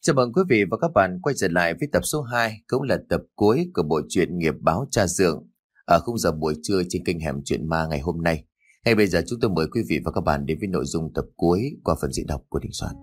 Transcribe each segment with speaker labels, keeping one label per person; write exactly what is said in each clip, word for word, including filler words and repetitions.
Speaker 1: Chào mừng quý vị và các bạn quay trở lại với tập số hai, cũng là tập cuối của bộ truyện Nghiệp báo Cha Dượng ở khung giờ buổi trưa trên kênh Hẻm Chuyện Ma ngày hôm nay. Ngay bây giờ chúng tôi mời quý vị và các bạn đến với nội dung tập cuối qua phần diễn đọc của Đình Soạn.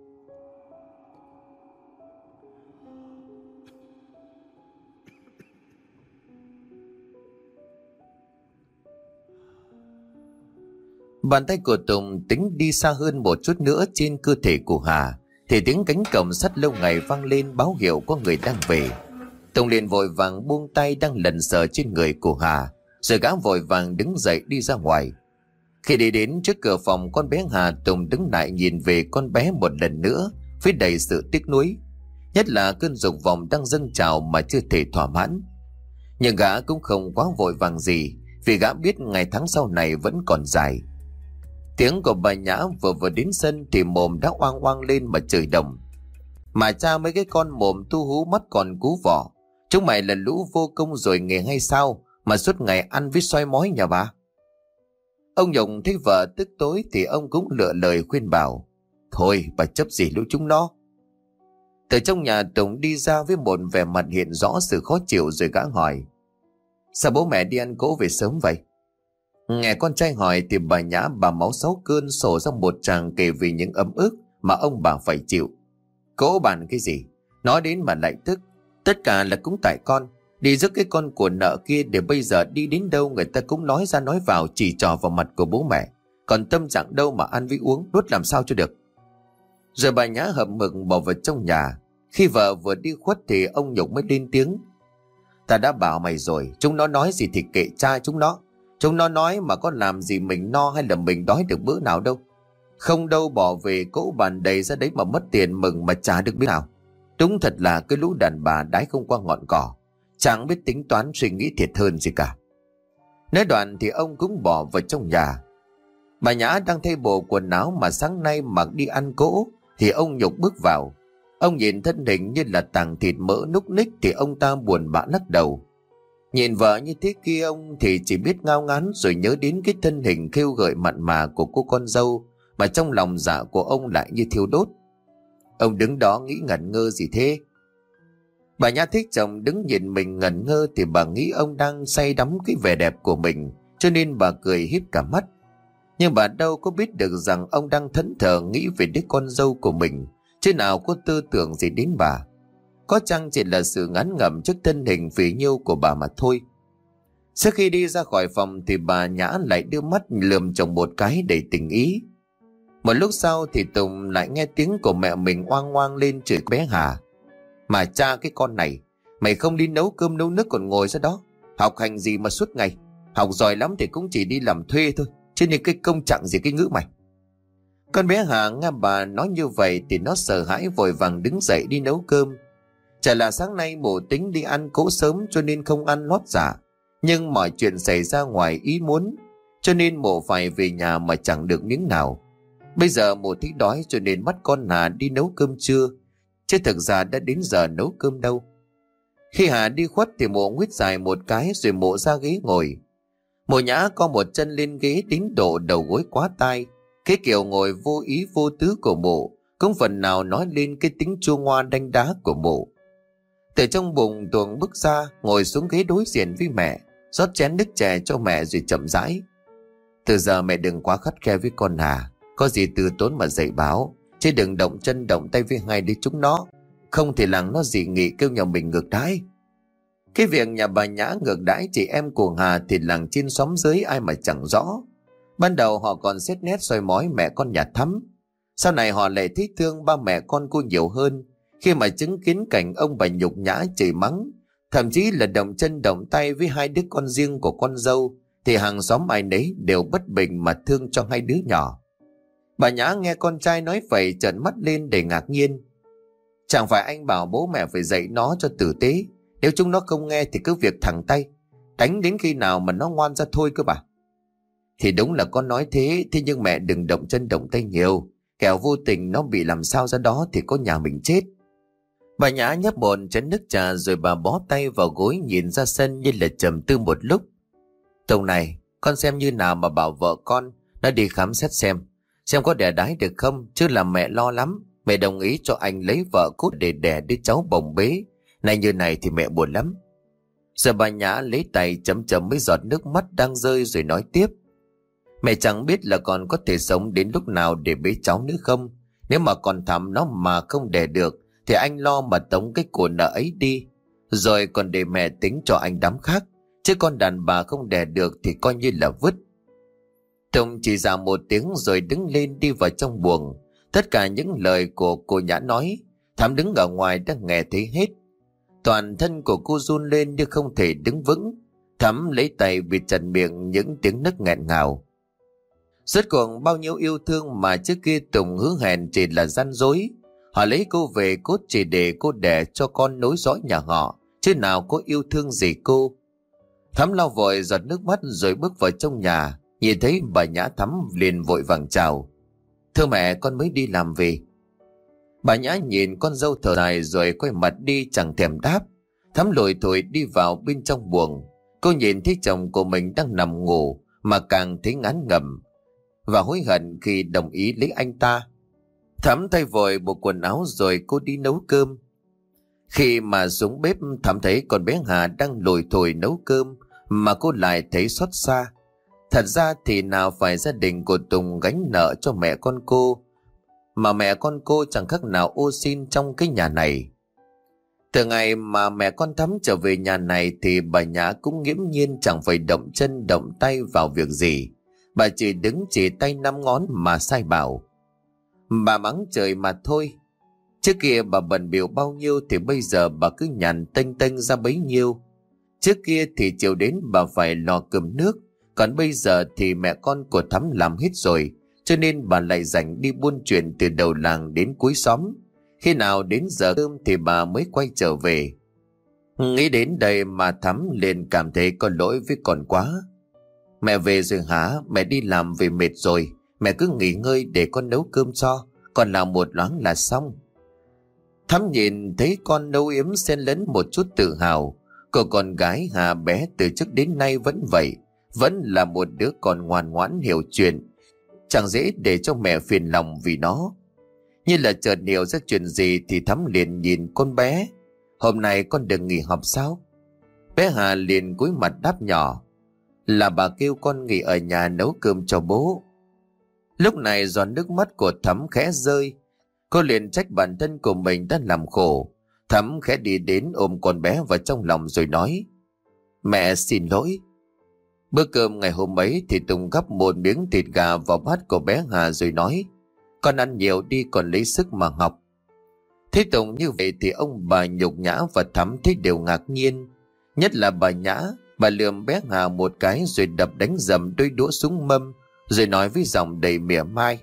Speaker 1: Bàn tay của Tùng tính đi xa hơn một chút nữa trên cơ thể của Hà, thì tiếng cánh cổng sắt lâu ngày vang lên báo hiệu có người đang về. Tùng liền vội vàng buông tay đang lần sờ trên người của Hà, rồi gã vội vàng đứng dậy đi ra ngoài. Khi đi đến trước cửa phòng con bé Hà, Tùng đứng lại nhìn về con bé một lần nữa với đầy sự tiếc nuối, nhất là cơn dục vọng đang dâng trào mà chưa thể thỏa mãn. Nhưng gã cũng không quá vội vàng gì, vì gã biết ngày tháng sau này vẫn còn dài. Tiếng của bà Nhã vừa vừa đến sân thì mồm đã oang oang lên mà chửi đồng: "Mà cha mấy cái con mồm tu hú mắt còn cú vỏ, chúng mày là lũ vô công rồi nghề hay sao mà suốt ngày ăn với xoay mói nhà bà?" Ông Nhung thấy vợ tức tối thì ông cũng lựa lời khuyên bảo: "Thôi bà chấp gì lũ chúng nó." Từ trong nhà, Tùng đi ra với một vẻ mặt hiện rõ sự khó chịu, rồi gã hỏi: "Sao bố mẹ đi ăn cỗ về sớm vậy?" Nghe con trai hỏi thì bà Nhã bà máu sáu cơn sổ ra một tràng kể về những ấm ức mà ông bà phải chịu. "Cỗ bàn cái gì? Nói đến mà lại tức. Tất cả là cũng tại con. Đi rước cái con của nợ kia, để bây giờ đi đến đâu người ta cũng nói ra nói vào, chỉ trò vào mặt của bố mẹ. Còn tâm trạng đâu mà ăn với uống, nuốt làm sao cho được." Rồi bà Nhã hậm hực bỏ vào trong nhà. Khi vợ vừa đi khuất thì ông Nhục mới lên tiếng: "Ta đã bảo mày rồi, chúng nó nói gì thì kệ cha chúng nó. Chúng nó nói mà có làm gì mình no hay là mình đói được bữa nào đâu. Không đâu, bỏ về cỗ bàn đầy ra đấy mà mất tiền mừng mà trả được biết nào. Đúng thật là cái lũ đàn bà đái không qua ngọn cỏ, chẳng biết tính toán suy nghĩ thiệt hơn gì cả." Nói đoạn thì ông cũng bỏ vào trong nhà. Bà Nhã đang thay bộ quần áo mà sáng nay mặc đi ăn cỗ thì ông Nhục bước vào. Ông nhìn thân hình như là tảng thịt mỡ núc ních thì ông ta buồn bã lắc đầu. Nhìn vợ như thế kia, ông thì chỉ biết ngao ngán, rồi nhớ đến cái thân hình khêu gợi mặn mà của cô con dâu mà trong lòng dạ của ông lại như thiêu đốt. Ông đứng đó nghĩ ngẩn ngơ gì thế. Bà Nhã thấy chồng đứng nhìn mình ngẩn ngơ thì bà nghĩ ông đang say đắm cái vẻ đẹp của mình, cho nên bà cười híp cả mắt. Nhưng bà đâu có biết được rằng ông đang thẫn thờ nghĩ về đứa con dâu của mình, chứ nào có tư tưởng gì đến bà. Có chăng chỉ là sự ngán ngẩm trước thân hình phì nhiêu của bà mà thôi. Sau khi đi ra khỏi phòng thì bà Nhã lại đưa mắt lườm chồng một cái đầy tình ý. Một lúc sau thì Tùng lại nghe tiếng của mẹ mình oang oang lên chửi bé Hà: "Mà cha cái con này, mày không đi nấu cơm nấu nước còn ngồi ra đó, học hành gì mà suốt ngày. Học giỏi lắm thì cũng chỉ đi làm thuê thôi, chứ nên cái công trạng gì cái ngữ mày." Con bé Hà nghe bà nói như vậy thì nó sợ hãi vội vàng đứng dậy đi nấu cơm. Chả là sáng nay mụ tính đi ăn cỗ sớm cho nên không ăn lót dạ, nhưng mọi chuyện xảy ra ngoài ý muốn, cho nên mụ phải về nhà mà chẳng được miếng nào. Bây giờ mụ thích đói cho nên bắt con Hà đi nấu cơm trưa, chứ thực ra đã đến giờ nấu cơm đâu. Khi Hà đi khuất thì mụ nguyết dài một cái rồi mụ ra ghế ngồi. Mụ Nhã có một chân lên ghế đến độ đầu gối quá tai. Cái kiểu ngồi vô ý vô tứ của mụ cũng phần nào nói lên cái tính chua ngoa đanh đá của mụ. Từ trong bụng Tuồng bước ra, ngồi xuống ghế đối diện với mẹ, rót chén nước chè cho mẹ rồi chậm rãi: "Từ giờ mẹ đừng quá khắt khe với con Hà, có gì từ tốn mà dạy bảo, chứ đừng động chân động tay với hai đứa chúng nó, không thì làng nó dị nghị kêu nhà mình ngược đãi." Cái việc nhà bà Nhã ngược đãi chị em của Hà thì làng trên xóm dưới ai mà chẳng rõ. Ban đầu họ còn xét nét soi mói mẹ con nhà Thắm, sau này họ lại thấy thương ba mẹ con cô nhiều hơn khi mà chứng kiến cảnh ông bà nhục nhã chửi mắng, thậm chí là động chân động tay với hai đứa con riêng của con dâu, thì hàng xóm ai nấy đều bất bình mà thương cho hai đứa nhỏ. Bà Nhã nghe con trai nói vậy trợn mắt lên để ngạc nhiên: "Chẳng phải anh bảo bố mẹ phải dạy nó cho tử tế, nếu chúng nó không nghe thì cứ việc thẳng tay, đánh đến khi nào mà nó ngoan ra thôi cơ bà." "Thì đúng là con nói thế, thế nhưng mẹ đừng động chân động tay nhiều, kẻo vô tình nó bị làm sao ra đó thì có nhà mình chết." Bà Nhã nhấp một chén nước trà rồi bà bó tay vào gối nhìn ra sân như là trầm tư một lúc. "Tùng này, con xem như nào mà bảo vợ con nó đi khám xét xem, xem có đẻ đái được không, chứ là mẹ lo lắm. Mẹ đồng ý cho anh lấy vợ cốt để đẻ đứa cháu bồng bế. Này như này thì mẹ buồn lắm. Giờ bà Nhã lấy tay chấm chấm mấy giọt nước mắt đang rơi rồi nói tiếp. Mẹ chẳng biết là còn có thể sống đến lúc nào để bế cháu nữa không. Nếu mà còn Thắm nó mà không đẻ được thì anh lo mà tống cái của nợ ấy đi, rồi còn để mẹ tính cho anh đám khác. Chứ con đàn bà không đẻ được thì coi như là vứt. Tùng chỉ ra một tiếng rồi đứng lên đi vào trong buồng. Tất cả những lời của cô Nhã nói, Thắm đứng ở ngoài đã nghe thấy hết. Toàn thân của cô run lên nhưng không thể đứng vững. Thắm lấy tay bịt chặt miệng những tiếng nấc nghẹn ngào. Rốt cuộc bao nhiêu yêu thương mà trước kia Tùng hứa hẹn chỉ là gian dối. Họ lấy cô về cốt chỉ để cô đẻ cho con nối dõi nhà họ, chứ nào có yêu thương gì cô. Thắm lau vội giọt nước mắt rồi bước vào trong nhà. Nhìn thấy bà Nhã, Thắm liền vội vàng chào. Thưa mẹ, con mới đi làm về. Bà Nhã nhìn con dâu thở dài rồi quay mặt đi chẳng thèm đáp. Thắm lủi thủi đi vào bên trong buồng. Cô nhìn thấy chồng của mình đang nằm ngủ mà càng thấy ngán ngẩm và hối hận khi đồng ý lấy anh ta. Thắm thay vội bộ quần áo rồi cô đi nấu cơm. Khi mà xuống bếp, Thắm thấy con bé Hà đang lủi thủi nấu cơm mà cô lại thấy xót xa. Thật ra thì nào phải gia đình của Tùng gánh nợ cho mẹ con cô, mà mẹ con cô chẳng khác nào ô xin trong cái nhà này. Từ ngày mà mẹ con Thắm trở về nhà này thì bà Nhã cũng nghiễm nhiên chẳng phải động chân động tay vào việc gì. Bà chỉ đứng chỉ tay năm ngón mà sai bảo. Bà mắng trời mà thôi. Trước kia bà bận bịu bao nhiêu thì bây giờ bà cứ nhàn tênh tênh ra bấy nhiêu. Trước kia thì chiều đến bà phải lo cơm nước, còn bây giờ thì mẹ con của Thắm làm hết rồi, cho nên bà lại rảnh đi buôn chuyện từ đầu làng đến cuối xóm. Khi nào đến giờ cơm thì bà mới quay trở về. Nghĩ đến đây mà Thắm liền cảm thấy có lỗi với con quá. Mẹ về rồi hả? Mẹ đi làm về mệt rồi. Mẹ cứ nghỉ ngơi để con nấu cơm cho. Con làm một loáng là xong. Thắm nhìn thấy con nấu yếm xen lẫn một chút tự hào. Cô con gái Hà bé từ trước đến nay vẫn vậy. Vẫn là một đứa con ngoan ngoãn hiểu chuyện. Chẳng dễ để cho mẹ phiền lòng vì nó. Như là chợt hiểu ra chuyện gì thì Thắm liền nhìn con bé. Hôm nay con đừng nghỉ học sao? Bé Hà liền cúi mặt đáp nhỏ. Là bà kêu con nghỉ ở nhà nấu cơm cho bố. Lúc này giọt nước mắt của Thắm khẽ rơi. Cô liền trách bản thân của mình đã làm khổ. Thắm khẽ đi đến ôm con bé vào trong lòng rồi nói. Mẹ xin lỗi. Bữa cơm ngày hôm ấy thì Tùng gắp một miếng thịt gà vào bát của bé Hà rồi nói. Con ăn nhiều đi còn lấy sức mà học. Thấy Tùng như vậy thì ông bà Nhục Nhã và Thắm thấy đều ngạc nhiên. Nhất là bà Nhã. Bà lườm bé Hà một cái rồi đập đánh dầm đôi đũa xuống mâm, rồi nói với giọng đầy mỉa mai.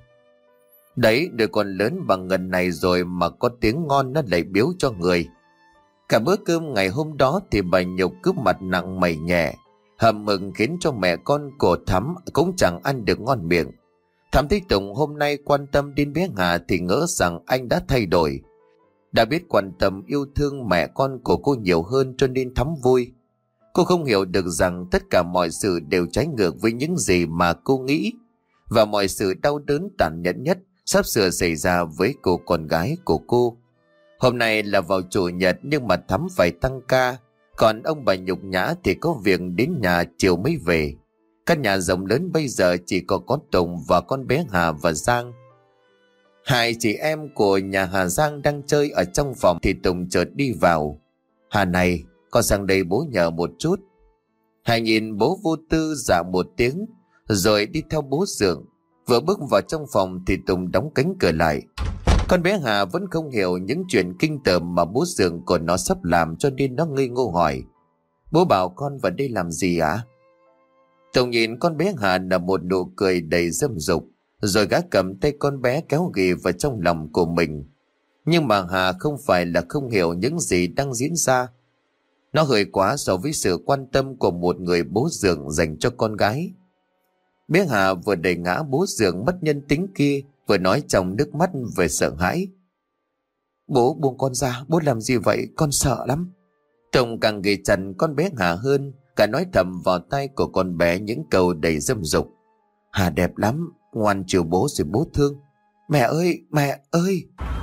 Speaker 1: Đấy, đứa con lớn bằng ngần này rồi mà có tiếng ngon nó lại biếu cho người. Cả bữa cơm ngày hôm đó thì bà Nhục cứ mặt nặng mày nhẹ, hầm mừng khiến cho mẹ con của Thắm cũng chẳng ăn được ngon miệng. Thắm thấy Tùng hôm nay quan tâm đến bé Hà thì ngỡ rằng anh đã thay đổi. Đã biết quan tâm yêu thương mẹ con của cô nhiều hơn cho nên Thắm vui. Cô không hiểu được rằng tất cả mọi sự đều trái ngược với những gì mà cô nghĩ. Và mọi sự đau đớn tàn nhẫn nhất sắp sửa xảy ra với cô con gái của cô. Hôm nay là vào chủ nhật nhưng mà Thắm phải tăng ca. Còn ông bà Nhục Nhã thì có việc đến nhà chiều mới về. Căn nhà rộng lớn bây giờ chỉ có con Tùng và con bé Hà và Giang. Hai chị em của nhà Hà Giang đang chơi ở trong phòng thì Tùng chợt đi vào. Hà này, con sang đây bố nhờ một chút. Hà nhìn bố vô tư dạ một tiếng rồi đi theo bố giường. Vừa bước vào trong phòng thì Tùng đóng cánh cửa lại. Con bé Hà vẫn không hiểu những chuyện kinh tởm mà bố giường của nó sắp làm cho nên nó ngây ngô hỏi. Bố bảo con vào đây làm gì ạ? À? Tùng nhìn con bé Hà nở một nụ cười đầy dâm dục, rồi gã cầm tay con bé kéo ghì vào trong lòng của mình. Nhưng mà Hà không phải là không hiểu những gì đang diễn ra. Nó hơi quá so với sự quan tâm của một người bố dượng dành cho con gái. Bé Hà vừa đẩy ngã bố dượng mất nhân tính kia, vừa nói trong nước mắt về sợ hãi. Bố buông con ra, bố làm gì vậy, con sợ lắm. Tùng càng ghì chặt con bé Hà hơn, cả nói thầm vào tay của con bé những câu đầy dâm dục. Hà đẹp lắm, ngoan chiều bố rồi bố thương. Mẹ ơi, mẹ ơi.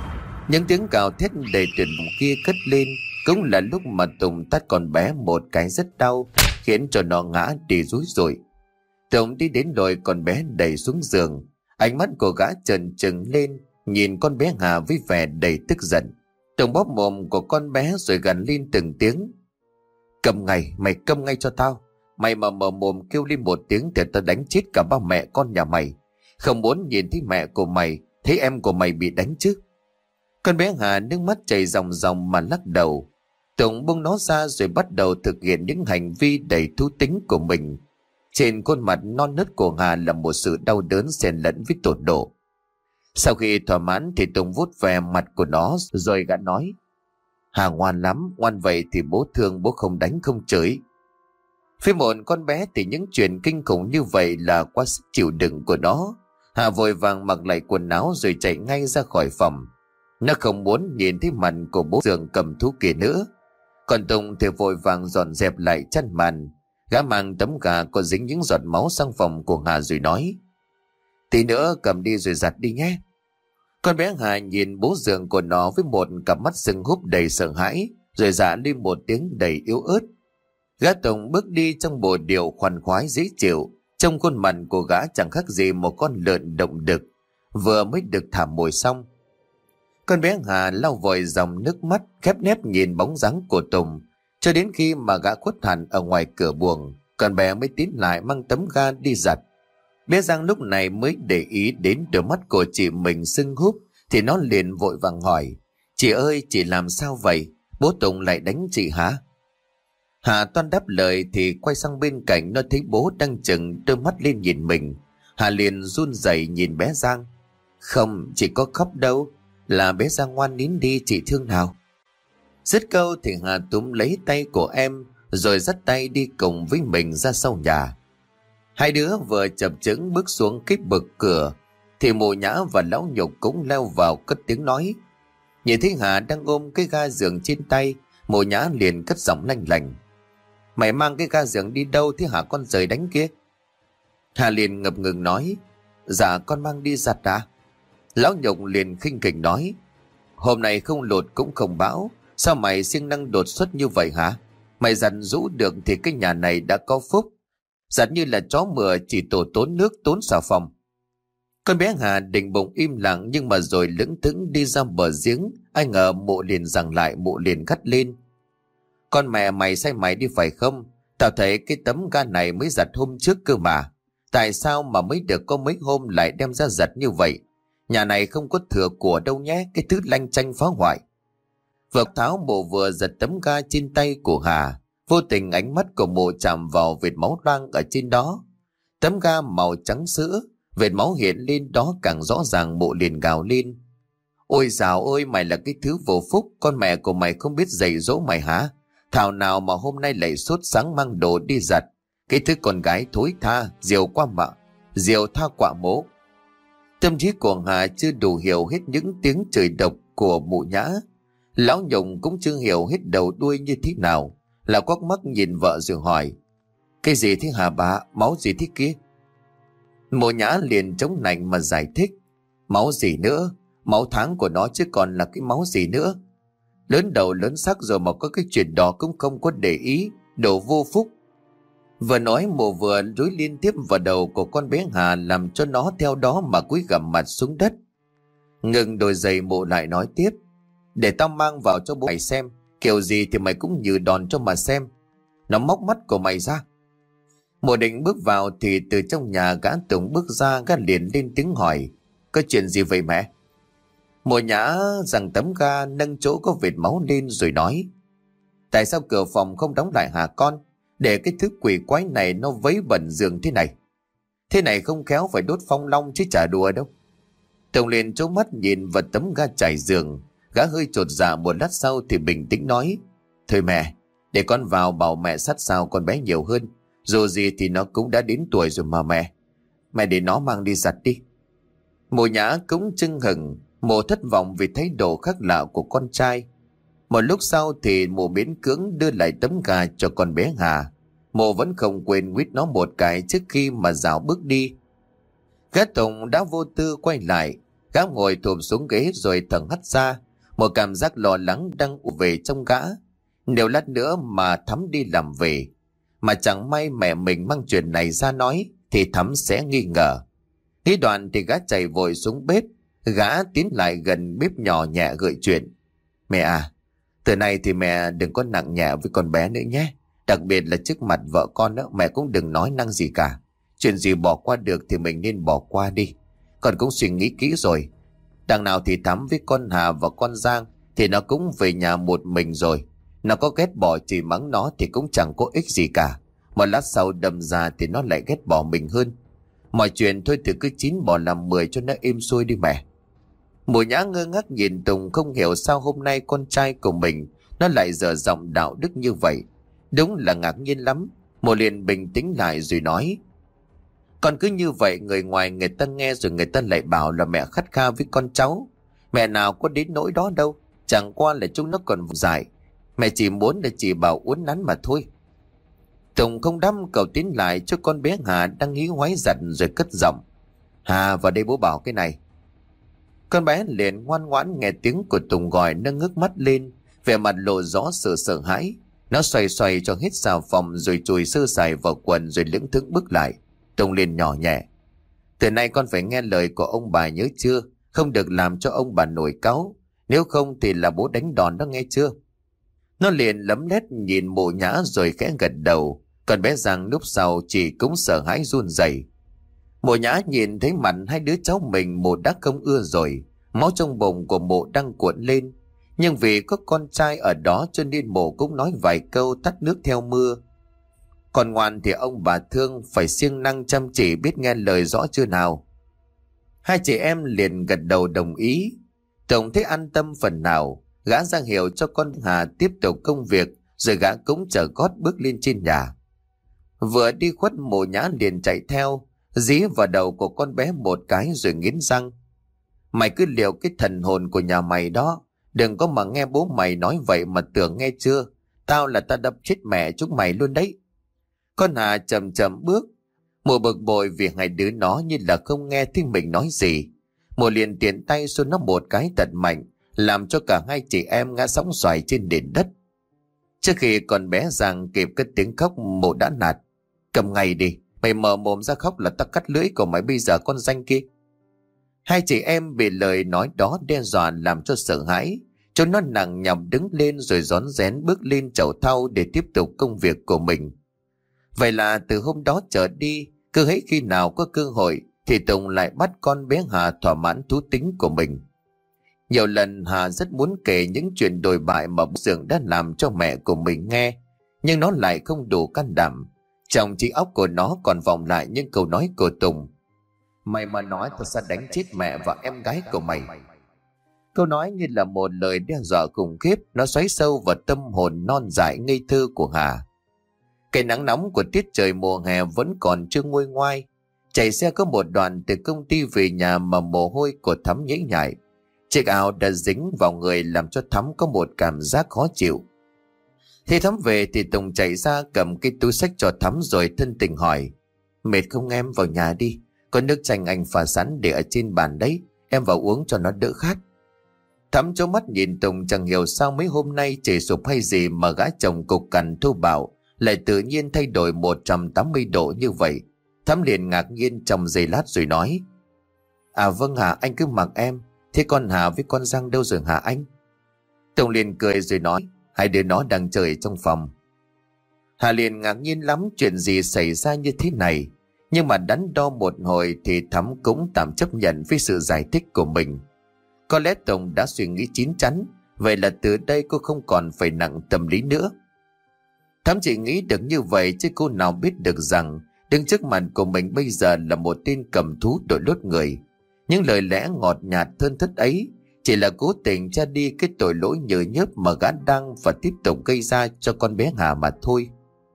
Speaker 1: Những tiếng cào thét đầy tuyệt vọng kia cất lên, cũng là lúc mà Tùng tát con bé một cái rất đau, khiến cho nó ngã đi rúi rủi. Tùng đi đến đồi con bé đẩy xuống giường, ánh mắt của gã trợn trừng lên, nhìn con bé Hà với vẻ đầy tức giận. Tùng bóp mồm của con bé rồi gằn lên từng tiếng. Câm ngay, mày câm ngay cho tao. Mày mà mở mồm kêu lên một tiếng thì tao đánh chết cả ba mẹ con nhà mày. Không muốn nhìn thấy mẹ của mày, thấy em của mày bị đánh chứ. Con bé Hà nước mắt chảy ròng ròng mà lắc đầu. Tùng buông nó ra rồi bắt đầu thực hiện những hành vi đầy thú tính của mình. Trên khuôn mặt non nớt của Hà là một sự đau đớn xen lẫn với tột độ. Sau khi thỏa mãn thì Tùng vuốt về mặt của nó rồi gã nói. Hà ngoan lắm, ngoan vậy thì bố thương, bố không đánh không chửi. Phía một con bé thì những chuyện kinh khủng như vậy là quá sức chịu đựng của nó. Hà vội vàng mặc lại quần áo rồi chạy ngay ra khỏi phòng. Nó không muốn nhìn thấy mặt của bố giường cầm thú kia nữa. Còn Tùng thì vội vàng dọn dẹp lại chăn màn. Gã mang tấm gà có dính những giọt máu sang phòng của Hà rồi nói. Tí nữa cầm đi rồi giặt đi nhé. Con bé Hà nhìn bố giường của nó với một cặp mắt sưng húp đầy sợ hãi, rồi dạ lên một tiếng đầy yếu ớt. Gã Tùng bước đi trong bộ điệu khoan khoái dễ chịu. Trong khuôn mặt của gã chẳng khác gì một con lợn động đực vừa mới được thả mồi xong. Con bé Hà lau vội dòng nước mắt, khép nép nhìn bóng dáng của Tùng, cho đến khi mà gã khuất hẳn ở ngoài cửa buồng, con bé mới tiến lại mang tấm ga đi giặt. Bé Giang lúc này mới để ý đến đôi mắt của chị mình sưng húp, thì nó liền vội vàng hỏi. Chị ơi, chị làm sao vậy? Bố Tùng lại đánh chị hả? Hà toan đáp lời thì quay sang bên cạnh, nó thấy bố đang chừng đôi mắt lên nhìn mình. Hà liền run rẩy nhìn bé Giang. Không, chị có khóc đâu, là bé Giang ngoan nín đi, chị thương nào. Dứt câu thì Hà túm lấy tay của em rồi dắt tay đi cùng với mình ra sau nhà. Hai đứa vừa chập chững bước xuống cái bậc cửa thì Mụ Nhã và Lão Nhục cũng leo vào cất tiếng nói. Nhìn thấy Hà đang ôm cái ga giường trên tay, Mụ Nhã liền cất giọng lanh lành. Mày mang cái ga giường đi đâu thế hả con rời đánh kia? Hà liền ngập ngừng nói. Dạ con mang đi giặt à? Lão Nhục liền khinh khỉnh nói. Hôm nay không lụt cũng không bão, sao mày siêng năng đột xuất như vậy hả? Mày giặt rũ được thì cái nhà này đã có phúc. Giặt như là chó mửa chỉ tổ tốn nước tốn xà phòng. Con bé Hà định bụng im lặng, nhưng mà rồi lững thững đi ra bờ giếng. Ai ngờ Mụ liền giằng lại. Mụ liền gắt lên. Con mẹ mày sai mày đi phải không? Tao thấy cái tấm ga này mới giặt hôm trước cơ mà. Tại sao mà mới được có mấy hôm lại đem ra giặt như vậy? Nhà này không có thừa của đâu nhé, cái thứ lanh chanh phá hoại. Vừa tháo Mụ vừa giật tấm ga trên tay của Hà. Vô tình ánh mắt của Mụ chạm vào vệt máu loang ở trên đó. Tấm ga màu trắng sữa, vệt máu hiện lên đó càng rõ ràng. Mụ liền gào lên. Ôi dào ôi, mày là cái thứ vô phúc, con mẹ của mày không biết dạy dỗ mày hả? Thảo nào mà hôm nay lại sốt sáng mang đồ đi giặt. Cái thứ con gái thối tha, diều qua mạ, diều tha quả mố. Tâm trí của Hà chưa đủ hiểu hết những tiếng chửi độc của Mụ Nhã. Lão Nhung cũng chưa hiểu hết đầu đuôi như thế nào. Là quắc mắt nhìn vợ rồi hỏi. Cái gì thế hả bà? Máu gì thế kia? Mụ Nhã liền chống nạnh mà giải thích. Máu gì nữa? Máu tháng của nó chứ còn là cái máu gì nữa? Lớn đầu lớn sắc rồi mà có cái chuyện đó cũng không có để ý. Đồ vô phúc. Vừa nói Mụ vừa rúi liên tiếp vào đầu của con bé Hà, làm cho nó theo đó mà cúi gằm mặt xuống đất. Ngừng đôi giày Mụ lại nói tiếp. Để tao mang vào cho bố mày xem. Kiểu gì thì mày cũng như đòn cho mà xem. Nó móc mắt của mày ra. Mụ định bước vào thì từ trong nhà gã Tùng bước ra. Gã liền lên tiếng hỏi. Có chuyện gì vậy mẹ? Mụ Nhã rằng tấm ga nâng chỗ có vệt máu lên rồi nói. Tại sao cửa phòng không đóng lại hả con? Để cái thứ quỷ quái này nó vấy bẩn giường thế này. Thế này không khéo phải đốt phong long chứ chả đùa đâu. Tùng liền trố mắt nhìn vào tấm ga trải giường. Gã hơi chột dạ một lát sau thì bình tĩnh nói. Thôi mẹ, để con vào bảo mẹ sát sao con bé nhiều hơn. Dù gì thì nó cũng đã đến tuổi rồi mà mẹ. Mẹ để nó mang đi giặt đi. Mụ Nhã cũng chưng hừng. Mụ thất vọng vì thái độ khác lạ của con trai. Một lúc sau thì Mụ miễn cưỡng đưa lại tấm gà cho con bé Hà. Mụ vẫn không quên quýt nó một cái trước khi mà rảo bước đi. Gã Tùng đã vô tư quay lại. Gã ngồi thụp xuống ghế rồi thở hắt ra. Một cảm giác lo lắng đang ùa về trong gã. Nếu lát nữa mà Thắm đi làm về, mà chẳng may mẹ mình mang chuyện này ra nói, thì Thắm sẽ nghi ngờ. Nghĩ đoạn thì gã chạy vội xuống bếp. Gã tiến lại gần bếp nhỏ nhẹ gợi chuyện. Mẹ à, từ nay thì mẹ đừng có nặng nhẹ với con bé nữa nhé. Đặc biệt là trước mặt vợ con đó, mẹ cũng đừng nói năng gì cả. Chuyện gì bỏ qua được thì mình nên bỏ qua đi. Con cũng suy nghĩ kỹ rồi. Đằng nào thì Thắm với con Hà và con Giang thì nó cũng về nhà một mình rồi. Nó có ghét bỏ chỉ mắng nó thì cũng chẳng có ích gì cả. Một lát sau đâm ra thì nó lại ghét bỏ mình hơn. Mọi chuyện thôi thì cứ chín bỏ làm mười cho nó êm xuôi đi mẹ. Mụ Nhã ngơ ngác nhìn Tùng, không hiểu sao hôm nay con trai của mình nó lại dở giọng đạo đức như vậy. Đúng là ngạc nhiên lắm. Mụ liền bình tĩnh lại rồi nói: Còn cứ như vậy người ngoài người ta nghe rồi người ta lại bảo là mẹ khắt khe với con cháu. Mẹ nào có đến nỗi đó đâu. Chẳng qua là chúng nó còn dại. Mẹ chỉ muốn để chỉ bảo uốn nắn mà thôi. Tùng không đâm, cậu tiến lại cho con bé Hà đang hí hoáy giật rồi cất giọng: Hà, vào đây bố bảo cái này. Con bé liền ngoan ngoãn nghe tiếng của Tùng gọi, nâng ngước mắt lên, vẻ mặt lộ rõ sự sợ hãi. Nó xoay xoay cho hết xà phòng rồi chùi sơ sài vào quần rồi lững thững bước lại. Tùng liền nhỏ nhẹ: Từ nay con phải nghe lời của ông bà nhớ chưa? Không được làm cho ông bà nổi cáu. Nếu không thì là bố đánh đòn đó, nghe chưa? Nó liền lấm lét nhìn Mụ Nhã rồi khẽ gật đầu. Còn bé Giang lúc sau chỉ cũng sợ hãi run rẩy. Mụ Nhã nhìn thấy mặt hai đứa cháu mình Mụ đã không ưa rồi. Máu trong bụng của Mụ đang cuộn lên. Nhưng vì có con trai ở đó cho nên Mụ cũng nói vài câu tắt nước theo mưa. Còn ngoan thì ông bà thương, phải siêng năng chăm chỉ biết nghe lời rõ chưa nào? Hai chị em liền gật đầu đồng ý. Tổng thấy an tâm phần nào. Gã ra hiệu cho con Hà tiếp tục công việc, rồi gã cũng chở gót bước lên trên nhà. Vừa đi khuất, Mụ Nhã liền chạy theo, dí vào đầu của con bé một cái rồi nghiến răng: Mày cứ liệu cái thần hồn của nhà mày đó. Đừng có mà nghe bố mày nói vậy mà tưởng, nghe chưa? Tao là ta đập chết mẹ chúng mày luôn đấy. Con Hà chậm chậm bước. Mụ bực bội vì hai đứa nó như là không nghe thấy mình nói gì. Mụ liền tiện tay xô nó một cái thật mạnh, làm cho cả hai chị em ngã sóng xoài trên nền đất. Trước khi con bé Giang kịp cất tiếng khóc, Mụ đã nạt: Cầm ngay đi, mày mở mồm ra khóc là ta cắt lưỡi của mày bây giờ, con danh kia. Hai chị em bị lời nói đó đe dọa làm cho sợ hãi. Chúng nó nặng nhọc đứng lên rồi rón rén bước lên chậu thau để tiếp tục công việc của mình. Vậy là từ hôm đó trở đi, cứ hễ khi nào có cơ hội thì Tùng lại bắt con bé Hà thỏa mãn thú tính của mình. Nhiều lần Hà rất muốn kể những chuyện đồi bại mà bố Dượng đã làm cho mẹ của mình nghe, nhưng nó lại không đủ can đảm. Trong trí óc của nó còn vọng lại những câu nói của Tùng: Mày mà nói tao sẽ đánh chết mẹ và em gái của mày. Câu nói như là một lời đe dọa khủng khiếp. Nó xoáy sâu vào tâm hồn non dại ngây thơ của Hà. Cái nắng nóng của tiết trời mùa hè vẫn còn chưa nguôi ngoai. Chạy xe có một đoạn từ công ty về nhà mà mồ hôi của Thắm nhễ nhại. Chiếc áo đã dính vào người làm cho Thắm có một cảm giác khó chịu. Khi Thắm về thì Tùng chạy ra cầm cái túi xách cho Thắm rồi thân tình hỏi: Mệt không em, vào nhà đi. Có nước chanh anh pha sẵn để ở trên bàn đấy, em vào uống cho nó đỡ khát. Thắm trố mắt nhìn Tùng, chẳng hiểu sao mấy hôm nay trời sụp hay gì mà gã chồng cục cằn thô bạo lại tự nhiên thay đổi một trăm tám mươi độ như vậy. Thắm liền ngạc nhiên trong giây lát rồi nói: À vâng hả, anh cứ mặc em. Thế con Hà với con Giang đâu rồi hả anh? Tùng liền cười rồi nói: Hai đứa nó đang chơi trong phòng. Hà liền ngạc nhiên lắm, chuyện gì xảy ra như thế này. Nhưng mà đắn đo một hồi thì Thắm cũng tạm chấp nhận với sự giải thích của mình. Có lẽ Tùng đã suy nghĩ chín chắn, vậy là từ đây cô không còn phải nặng tâm lý nữa. Thắm chỉ nghĩ được như vậy chứ cô nào biết được rằng đứng trước mặt của mình bây giờ là một tên cầm thú đội lốt người. Những lời lẽ ngọt nhạt thơm thứt ấy chỉ là cố tình che đi cái tội lỗi nhờ nhớp mà gã đang và tiếp tục gây ra cho con bé Hà mà thôi.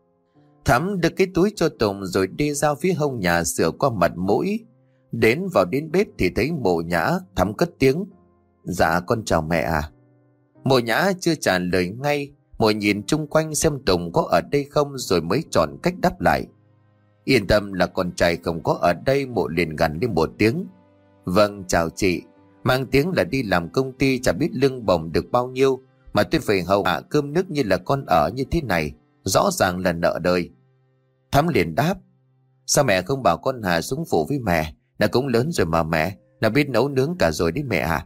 Speaker 1: Thắm đưa cái túi cho Tùng rồi đi ra phía hông nhà sửa qua mặt mũi. Đến vào đến bếp thì thấy Mụ Nhã. Thắm cất tiếng: Dạ con chào mẹ à. Mụ Nhã chưa trả lời ngay. Mụ nhìn chung quanh xem Tùng có ở đây không rồi mới chọn cách đáp lại: Yên tâm là con trai không có ở đây. Mụ liền gằn đi một tiếng: Vâng chào chị. Mang tiếng là đi làm công ty chả biết lương bổng được bao nhiêu, mà tôi phải hầu hạ cơm nước như là con ở như thế này, rõ ràng là nợ đời. Thắm liền đáp: Sao mẹ không bảo con Hà xuống phụ với mẹ? Nó cũng lớn rồi mà mẹ, nó biết nấu nướng cả rồi đấy mẹ à.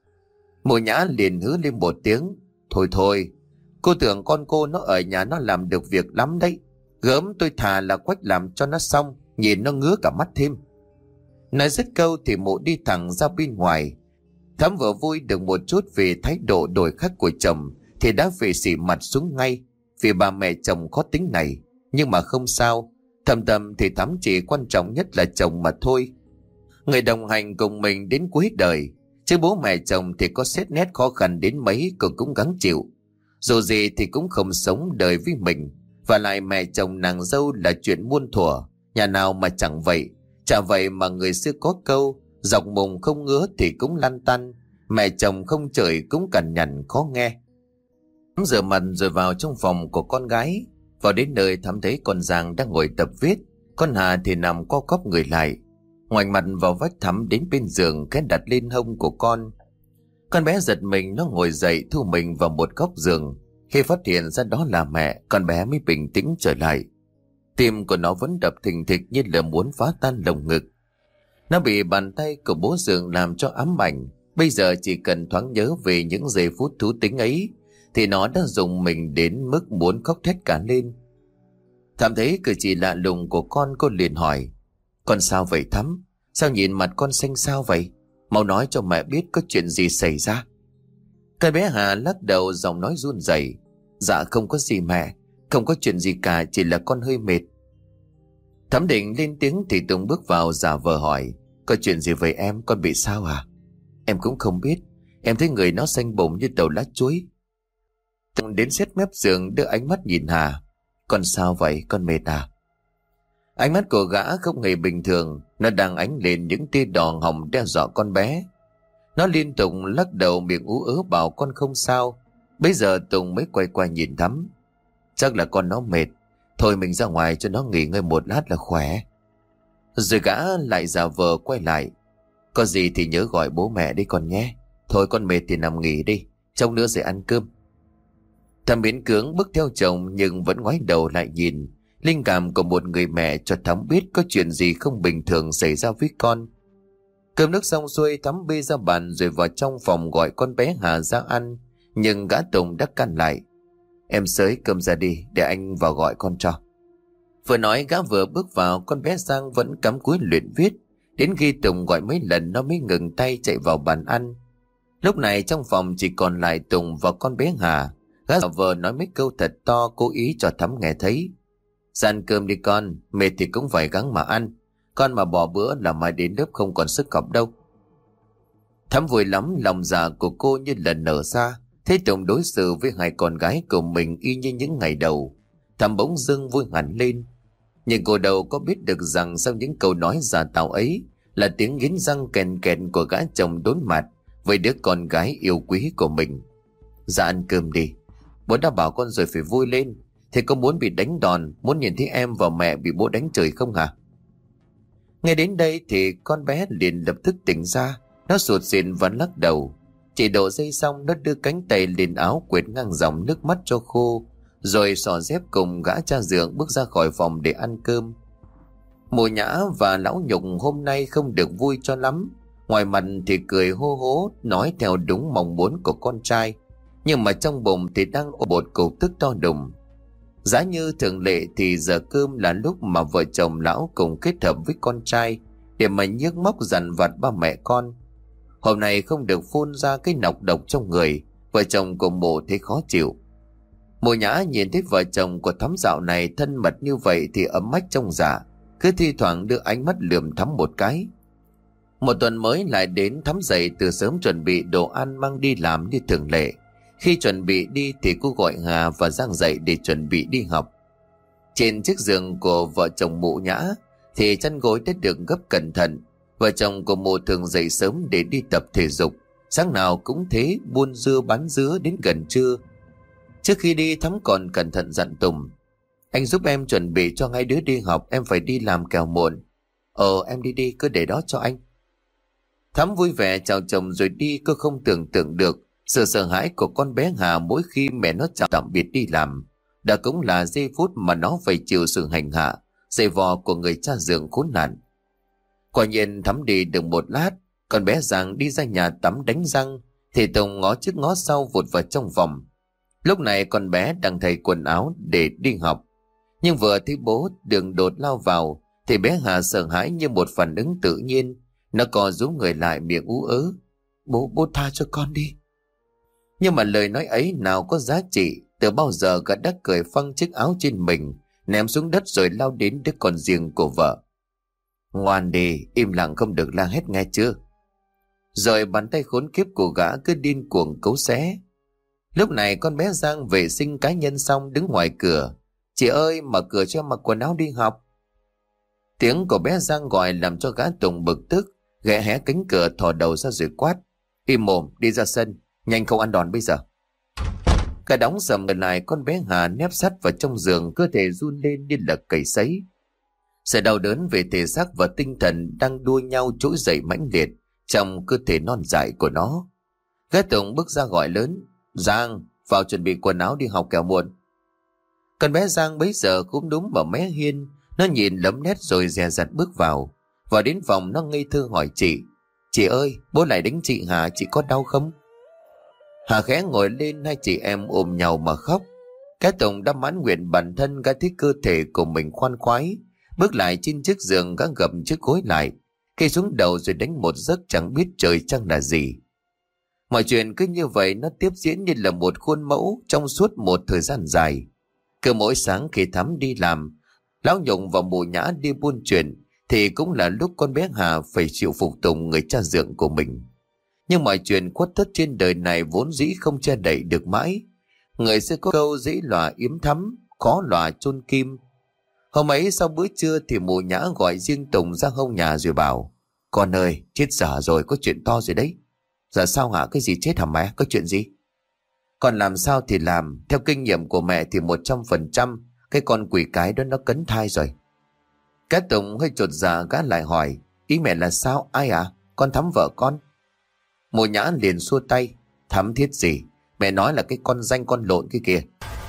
Speaker 1: Mụ Nhã liền hứ lên một tiếng: Thôi thôi, cô tưởng con cô nó ở nhà nó làm được việc lắm đấy. Gớm tôi thà là Quách làm cho nó xong, nhìn nó ngứa cả mắt thêm. Nói dứt câu thì mụ đi thẳng ra bên ngoài. Thắm vừa vui được một chút vì thái độ đổi khác của chồng thì đã phải xỉ mặt xuống ngay, vì bà mẹ chồng khó tính này. Nhưng mà không sao, thầm thầm thì Thắm chỉ quan trọng nhất là chồng mà thôi. Người đồng hành cùng mình đến cuối đời, chứ bố mẹ chồng thì có xét nét khó khăn đến mấy cô cũng gắng chịu. Dù gì thì cũng không sống đời với mình. Và lại mẹ chồng nàng dâu là chuyện muôn thuở, nhà nào mà chẳng vậy. Chả vậy mà người xưa có câu: dọc mùng không ngứa thì cũng lăn tăn, mẹ chồng không chửi cũng cằn nhằn khó nghe. Rửa mặt rồi vào trong phòng của con gái. Vào đến nơi Thắm thấy con Giang đang ngồi tập viết, con Hà thì nằm co quắp người lại, ngoảnh mặt vào vách. Thắm đến bên giường cái đặt lên hông của con. Con bé giật mình, nó ngồi dậy thu mình vào một góc giường. Khi phát hiện ra đó là mẹ, con bé mới bình tĩnh trở lại. Tim của nó vẫn đập thình thịch như là muốn phá tan lồng ngực. Nó bị bàn tay của bố Dượng làm cho ám ảnh. Bây giờ chỉ cần thoáng nhớ về những giây phút thú tính ấy thì nó đã dùng mình đến mức muốn khóc thét cả lên. Thắm thấy cử chỉ lạ lùng của con, cô liền hỏi: Con sao vậy Thắm? Sao nhìn mặt con xanh xao vậy? Mau nói cho mẹ biết có chuyện gì xảy ra. Cái bé Hà lắc đầu, giọng nói run rẩy: Dạ không có gì mẹ, không có chuyện gì cả, chỉ là con hơi mệt. Thắm định lên tiếng thì Tùng bước vào giả vờ hỏi: Có chuyện gì vậy em, con bị sao à? Em cũng không biết, em thấy người nó xanh bụng như tàu lá chuối. Tùng đến sát mép giường đưa ánh mắt nhìn Hà: Con sao vậy, con mệt à? Ánh mắt của gã không hề bình thường, nó đang ánh lên những tia đỏ hồng đe dọa con bé. Nó liên tục lắc đầu miệng ú ớ bảo con không sao. Bây giờ Tùng mới quay qua nhìn Thắm: Chắc là con nó mệt, thôi mình ra ngoài cho nó nghỉ ngơi một lát là khỏe. Rồi gã lại giả vờ quay lại: Có gì thì nhớ gọi bố mẹ đi con nhé. Thôi con mệt thì nằm nghỉ đi, trông nữa rồi ăn cơm. Thắm miễn cưỡng bước theo chồng nhưng vẫn ngoái đầu lại nhìn. Linh cảm của một người mẹ cho Thắm biết có chuyện gì không bình thường xảy ra với con. Cơm nước xong xuôi, Thắm bê ra bàn rồi vào trong phòng gọi con bé Hà ra ăn. Nhưng gã Tùng đã căn lại: Em xới cơm ra đi, để anh vào gọi con cho. Vừa nói gã vừa bước vào, con bé Giang vẫn cắm cúi luyện viết. Đến khi Tùng gọi mấy lần nó mới ngừng tay chạy vào bàn ăn. Lúc này trong phòng chỉ còn lại Tùng và con bé Hà. Gã giả vờ nói mấy câu thật to, cố ý cho Thắm nghe thấy: Ăn cơm đi con, mệt thì cũng phải gắng mà ăn. Con mà bỏ bữa là mai đến lớp không còn sức học đâu. Thắm vui lắm, lòng dạ của cô như lần nở ra. Thấy Tùng đối xử với hai con gái của mình y như những ngày đầu, Thắm bỗng dưng vui hẳn lên. Nhưng cô đâu có biết được rằng sau những câu nói giả tạo ấy là tiếng nghiến răng kèn kẹn của gã chồng đối mặt với đứa con gái yêu quý của mình. Ra ăn cơm đi, bố đã bảo con rồi phải vui lên. Thế có muốn bị đánh đòn, muốn nhìn thấy em và mẹ bị bố đánh chửi không hả? Nghe đến đây thì con bé liền lập tức tỉnh ra. Nó sụt sịn và lắc đầu. Chỉ độ dây xong, nó đưa cánh tay lên áo quệt ngang dòng nước mắt cho khô, rồi xỏ dép cùng gã cha Dượng bước ra khỏi phòng để ăn cơm. Mụ Nhã và lão Nhục hôm nay không được vui cho lắm. Ngoài mặt thì cười hô hố, nói theo đúng mong muốn của con trai, nhưng mà trong bụng thì đang ôm một cục tức to đùng. Giá như thường lệ thì giờ cơm là lúc mà vợ chồng lão cùng kết hợp với con trai để mà nhức móc dằn vặt ba mẹ con. Hôm nay không được phun ra cái nọc độc trong người, vợ chồng của mụ thấy khó chịu. Mụ Nhã nhìn thấy vợ chồng của Thắm dạo này thân mật như vậy thì ấm ách trong dạ, cứ thi thoảng đưa ánh mắt lườm Thắm một cái. Một tuần mới lại đến, Thắm dậy từ sớm chuẩn bị đồ ăn mang đi làm như thường lệ. Khi chuẩn bị đi thì cô gọi Hà và Giang dậy để chuẩn bị đi học. Trên chiếc giường của vợ chồng mụ Nhã thì chăn gối đã được gấp cẩn thận. Vợ chồng của mụ thường dậy sớm để đi tập thể dục, sáng nào cũng thế, buôn dưa bán dứa đến gần trưa. Trước khi đi, Thắm còn cẩn thận dặn Tùng: Anh giúp em chuẩn bị cho hai đứa đi học, em phải đi làm kẻo muộn. Ờ em đi đi, cứ để đó cho anh. Thắm vui vẻ chào chồng rồi đi. Cô không tưởng tượng được sự sợ hãi của con bé Hà mỗi khi mẹ nó chào tạm biệt đi làm. Đã cũng là giây phút mà nó phải chịu sự hành hạ, giày vò của người cha dượng khốn nạn. Quả nhiên Thắm đi được một lát, con bé Giang đi ra nhà tắm đánh răng, thì Tùng ngó trước ngó sau vụt vào trong phòng. Lúc này con bé đang thay quần áo để đi học, nhưng vừa thấy bố đường đột lao vào thì bé Hà sợ hãi như một phản ứng tự nhiên. Nó co rúm người lại miệng ú ớ: Bố, bố tha cho con đi. Nhưng mà lời nói ấy nào có giá trị. Từ bao giờ gã đã cởi phăng chiếc áo trên mình, ném xuống đất rồi lao đến đứa con riêng của vợ. Ngoan đi, im lặng không được la hét nghe chưa. Rồi bàn tay khốn kiếp của gã cứ điên cuồng cấu xé. Lúc này con bé Giang vệ sinh cá nhân xong đứng ngoài cửa: Chị ơi, mở cửa cho mặc quần áo đi học. Tiếng của bé Giang gọi làm cho gã Tùng bực tức, ghé hé cánh cửa thò đầu ra rồi quát: Im mồm, đi ra sân, nhanh không ăn đòn bây giờ. Cả đóng sầm lại, con bé Hà nép sát vào trong giường, cơ thể run lên như là cầy sấy. Sự đau đớn về thể xác và tinh thần đang đua nhau trỗi dậy mãnh liệt trong cơ thể non dại của nó. Gã Tùng bước ra gọi lớn: Giang, vào chuẩn bị quần áo đi học kẻo muộn. Con bé Giang bấy giờ cũng đúng vào mé hiên. Nó nhìn lấm nét rồi dè dặt bước vào. Vào đến phòng nó ngây thơ hỏi chị: Chị ơi, bố lại đánh chị hả? Chị có đau không? Hà khẽ ngồi lên, hai chị em ôm nhau mà khóc. Cái Tùng đã mãn nguyện bản thân, gã thấy cơ thể của mình khoan khoái. Bước lại trên chiếc giường, gã gập chiếc gối lại, cây xuống đầu rồi đánh một giấc chẳng biết trời trăng là gì. Mọi chuyện cứ như vậy nó tiếp diễn như là một khuôn mẫu trong suốt một thời gian dài. Cứ mỗi sáng khi Thắm đi làm, Lão Nhung và Mụ Nhã đi buôn chuyện, thì cũng là lúc con bé Hà phải chịu phục tùng người cha dượng của mình. Nhưng mọi chuyện khuất tất trên đời này vốn dĩ không che đậy được mãi. Người sẽ có câu dễ lòa yếm thắm, khó lòa chôn kim. Hôm ấy sau bữa trưa thì Mụ Nhã gọi riêng Tùng ra hông nhà rồi bảo: Con ơi, chết dở rồi, có chuyện to rồi đấy. Dạ sao hả? Cái gì chết hả mẹ? Có chuyện gì? Còn làm sao thì làm, theo kinh nghiệm của mẹ thì một trăm phần trăm cái con quỷ cái đó nó cấn thai rồi. Cái Tùng hơi chột dạ, gã lại hỏi: Ý mẹ là sao? Ai à? Con Thắm vợ con. Mụ Nhã liền xua tay: Thắm thiết gì? Mẹ nói là cái con danh con lộn kia kìa.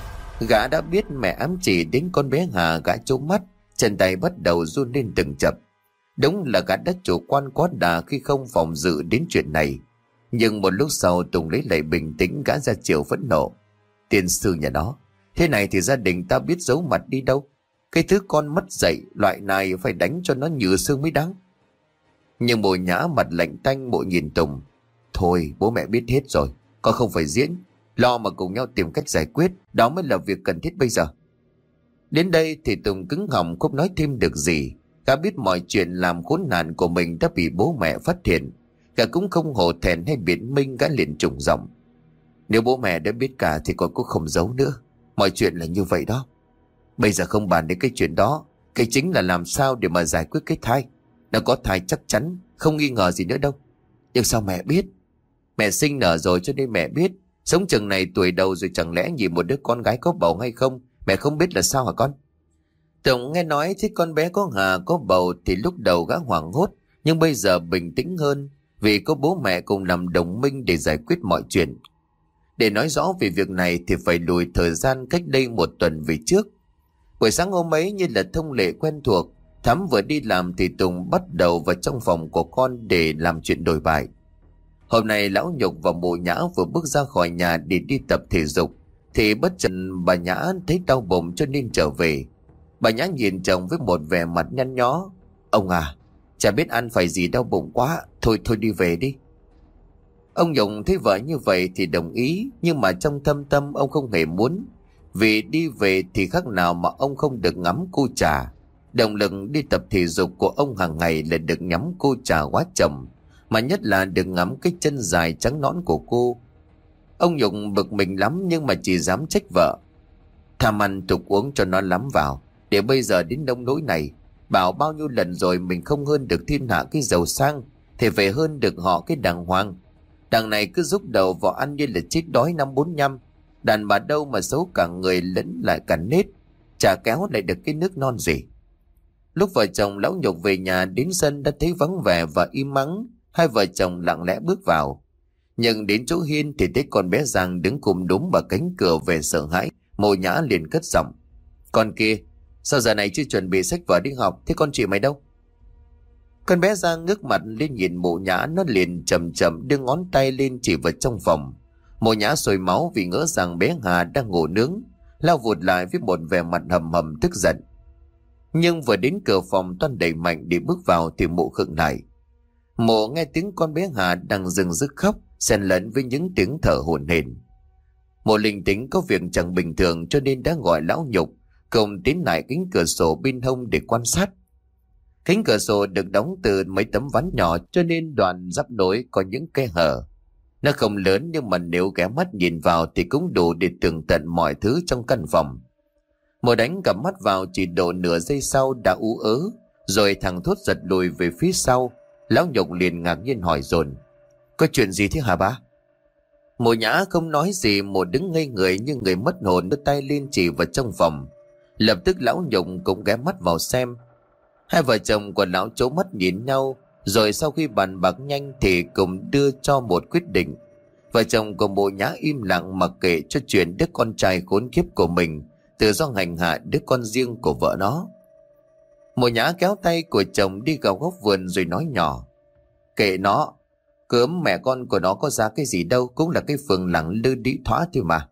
Speaker 1: Gã đã biết mẹ ám chỉ đến con bé Hà, gã trố mắt, chân tay bắt đầu run lên từng chập. Đúng là gã đã chủ quan quá đà khi không phòng dự đến chuyện này. Nhưng một lúc sau Tùng lấy lại bình tĩnh, gã ra chiều phẫn nộ: Tiên sư nhà nó, thế này thì gia đình ta biết giấu mặt đi đâu. Cái thứ con mất dạy loại này phải đánh cho nó nhừ xương mới đáng. Nhưng Mụ Nhã mặt lạnh tanh, Mụ nhìn Tùng: Thôi bố mẹ biết hết rồi, con không phải diễn, lo mà cùng nhau tìm cách giải quyết, đó mới là việc cần thiết bây giờ. Đến đây thì Tùng cứng họng không nói thêm được gì. Gã biết mọi chuyện làm khốn nạn của mình đã bị bố mẹ phát hiện. Gã cũng không hổ thẹn hay biện minh, gã liền trùng giọng: Nếu bố mẹ đã biết cả thì con cũng không giấu nữa. Mọi chuyện là như vậy đó. Bây giờ không bàn đến cái chuyện đó, cái chính là làm sao để mà giải quyết cái thai. Nó có thai chắc chắn, không nghi ngờ gì nữa đâu. Nhưng sao mẹ biết? Mẹ sinh nở rồi cho nên mẹ biết. Sống chừng này tuổi đầu rồi, chẳng lẽ nhìn một đứa con gái có bầu hay không mẹ không biết là sao hả con? Tùng nghe nói thấy con bé có Hà có bầu thì lúc đầu gã hoảng hốt, nhưng bây giờ bình tĩnh hơn, vì có bố mẹ cùng làm đồng minh để giải quyết mọi chuyện. Để nói rõ về việc này thì phải lùi thời gian cách đây một tuần về trước. Buổi sáng hôm ấy như là thông lệ quen thuộc, Thắm vừa đi làm thì Tùng bắt đầu vào trong phòng của con để làm chuyện đổi bài. Hôm nay Lão Nhục và Mụ Nhã vừa bước ra khỏi nhà để đi tập thể dục thì bất chợt bà Nhã thấy đau bụng cho nên trở về. Bà Nhã nhìn chồng với một vẻ mặt nhăn nhó: Ông à, chả biết ăn phải gì đau bụng quá, thôi thôi đi về đi. Ông Nhục thấy vợ như vậy thì đồng ý, nhưng mà trong thâm tâm ông không hề muốn. Vì đi về thì khác nào mà ông không được ngắm cô trà. Động lực đi tập thể dục của ông hàng ngày là được ngắm cô trà quá chồng, mà nhất là được ngắm cái chân dài trắng nõn của cô. Ông Nhục bực mình lắm nhưng mà chỉ dám trách vợ: Tham ăn tục uống cho nó lắm vào, để bây giờ đến nông nỗi này. Bảo bao nhiêu lần rồi mình không hơn được thiên hạ cái giàu sang, thì phải hơn được họ cái đàng hoàng. Đằng này cứ rúc đầu vào ăn như là chết đói năm bốn năm. Đàn bà đâu mà xấu cả người lẫn lại cả nết, chả kéo lại được cái nước non gì. Lúc vợ chồng Lão Nhục về nhà đến sân đã thấy vắng vẻ và im mắng, Hai vợ chồng lặng lẽ bước vào. Nhưng đến chỗ hiên thì thấy con bé Giang đứng cùm đúng vào cánh cửa về sợ hãi. Mộ Nhã liền cất giọng: "Con kia, sao giờ này chưa chuẩn bị sách vở đi học, thế con chị mày đâu?" Con bé Giang ngước mặt lên nhìn Mộ Nhã, nó liền chậm chậm đưa ngón tay lên chỉ vào trong phòng. Mộ Nhã sôi máu vì ngỡ rằng bé Hà đang ngủ nướng, lao vụt lại với một vẻ mặt hầm hầm tức giận. Nhưng vừa đến cửa phòng toan đẩy mạnh để bước vào thì Mộ khựng lại. Mộ nghe tiếng con bé Hà đang dừng dứt khóc, xen lẫn với những tiếng thở hổn hển. Mộ linh tính có việc chẳng bình thường cho nên đã gọi lão Nhục cùng tiến lại cánh cửa sổ bên hông để quan sát. Cánh cửa sổ được đóng từ mấy tấm ván nhỏ cho nên đoạn giáp nối có những khe hở. Nó không lớn nhưng mà nếu ghé mắt nhìn vào thì cũng đủ để tường tận mọi thứ trong căn phòng. Mộ đánh cặp mắt vào chỉ độ nửa giây sau đã ú ớ, rồi thằng thốt giật lùi về phía sau. Lão Nhục liền ngạc nhiên hỏi dồn: "Có chuyện gì thế hả ba?" Mộ Nhã không nói gì, Mộ đứng ngây người như người mất hồn, đưa tay lên chỉ vào trong phòng. Lập tức lão Nhục cũng ghé mắt vào xem. Hai vợ chồng của lão trố mắt nhìn nhau, rồi sau khi bàn bạc nhanh thì cùng đưa cho một quyết định. Vợ chồng của Mộ Nhã im lặng mặc kệ cho chuyện đứa con trai khốn kiếp của mình tự do hành hạ đứa con riêng của vợ nó. Mộ Nhã kéo tay của chồng đi vào góc vườn rồi nói nhỏ: "Kệ nó, cớm mẹ con của nó có ra cái gì đâu, cũng là cái phường lẳng lư đĩ thoá thôi mà."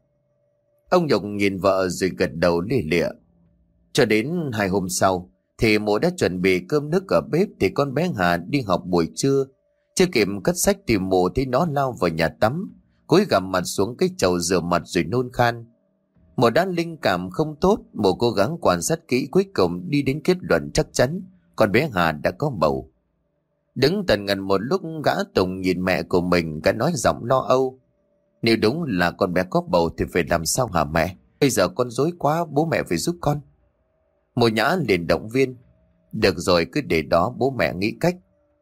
Speaker 1: Ông Nhục nhìn vợ rồi gật đầu lia lịa. Cho đến hai hôm sau thì Mộ đã chuẩn bị cơm nước ở bếp thì con bé Hà đi học buổi trưa. Chưa kịp cất sách thì Mộ thấy nó lao vào nhà tắm, cúi gằm mặt xuống cái chậu rửa mặt rồi nôn khan. Mộ đã linh cảm không tốt, Mộ cố gắng quan sát kỹ, cuối cùng đi đến kết luận chắc chắn con bé Hà đã có bầu. Đứng tần ngần một lúc, gã Tùng nhìn mẹ của mình, gã nói giọng lo âu: "Nếu đúng là con bé có bầu thì phải làm sao hả mẹ? Bây giờ con rối quá, bố mẹ phải giúp con." Mộ Nhã liền động viên: "Được rồi, cứ để đó, bố mẹ nghĩ cách."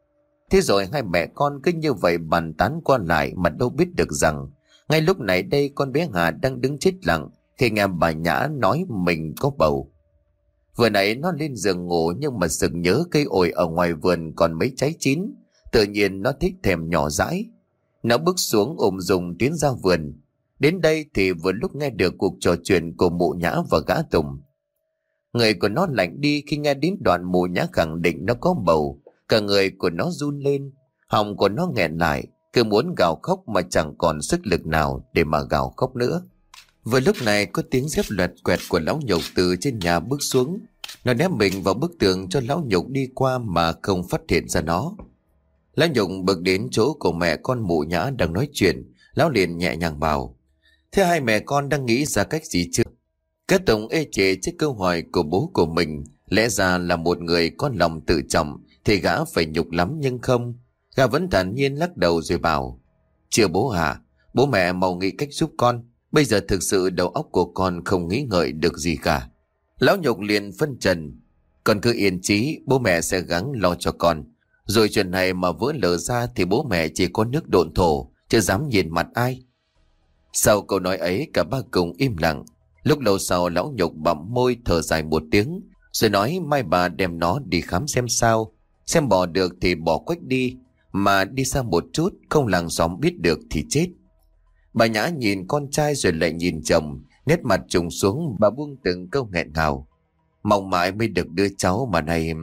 Speaker 1: Thế rồi hai mẹ con cứ như vậy bàn tán qua lại mà đâu biết được rằng ngay lúc này đây con bé Hà đang đứng chết lặng khi nghe bà Nhã nói mình có bầu. Vừa nãy nó lên giường ngủ nhưng mà sực nhớ cây ổi ở ngoài vườn còn mấy trái chín, tự nhiên nó thích thèm nhỏ dãi. Nó bước xuống ôm dùng tiến ra vườn. Đến đây thì vừa lúc nghe được cuộc trò chuyện của Mộ Nhã và gã Tùng. Người của nó lạnh đi khi nghe đến đoạn Mộ Nhã khẳng định nó có bầu. Cả người của nó run lên, họng của nó nghẹn lại, cứ muốn gào khóc mà chẳng còn sức lực nào để mà gào khóc nữa. Vừa lúc này có tiếng dép loẹt quẹt của lão Nhục từ trên nhà bước xuống. Nó ném mình vào bức tường cho lão Nhục đi qua mà không phát hiện ra nó. Lão Nhục bước đến chỗ của mẹ con Mộ Nhã đang nói chuyện. Lão liền nhẹ nhàng bảo: "Thế hai mẹ con đang nghĩ ra cách gì chưa?" Cái Tùng ê chề trước câu hỏi của bố của mình. Lẽ ra là một người có lòng tự trọng thì gã phải nhục lắm, nhưng không. Gã vẫn thản nhiên lắc đầu rồi bảo: "Chưa bố hả? Bố mẹ mau nghĩ cách giúp con. Bây giờ thực sự đầu óc của con không nghĩ ngợi được gì cả." Lão Nhục liền phân trần: "Con cứ yên chí, bố mẹ sẽ gắng lo cho con. Rồi chuyện này mà vỡ lở ra thì bố mẹ chỉ có nước độn thổ, chứ dám nhìn mặt ai." Sau câu nói ấy cả ba cùng im lặng. Lúc lâu sau lão Nhục bặm môi thở dài một tiếng rồi nói mai bà đem nó đi khám xem sao. Xem bỏ được thì bỏ quách đi, mà đi xa một chút không làng xóm biết được thì chết. Bà Nhã nhìn con trai rồi lại nhìn chồng, nét mặt trùng xuống, bà buông từng câu nghẹn ngào: "Mong mãi mới được đứa cháu mà này."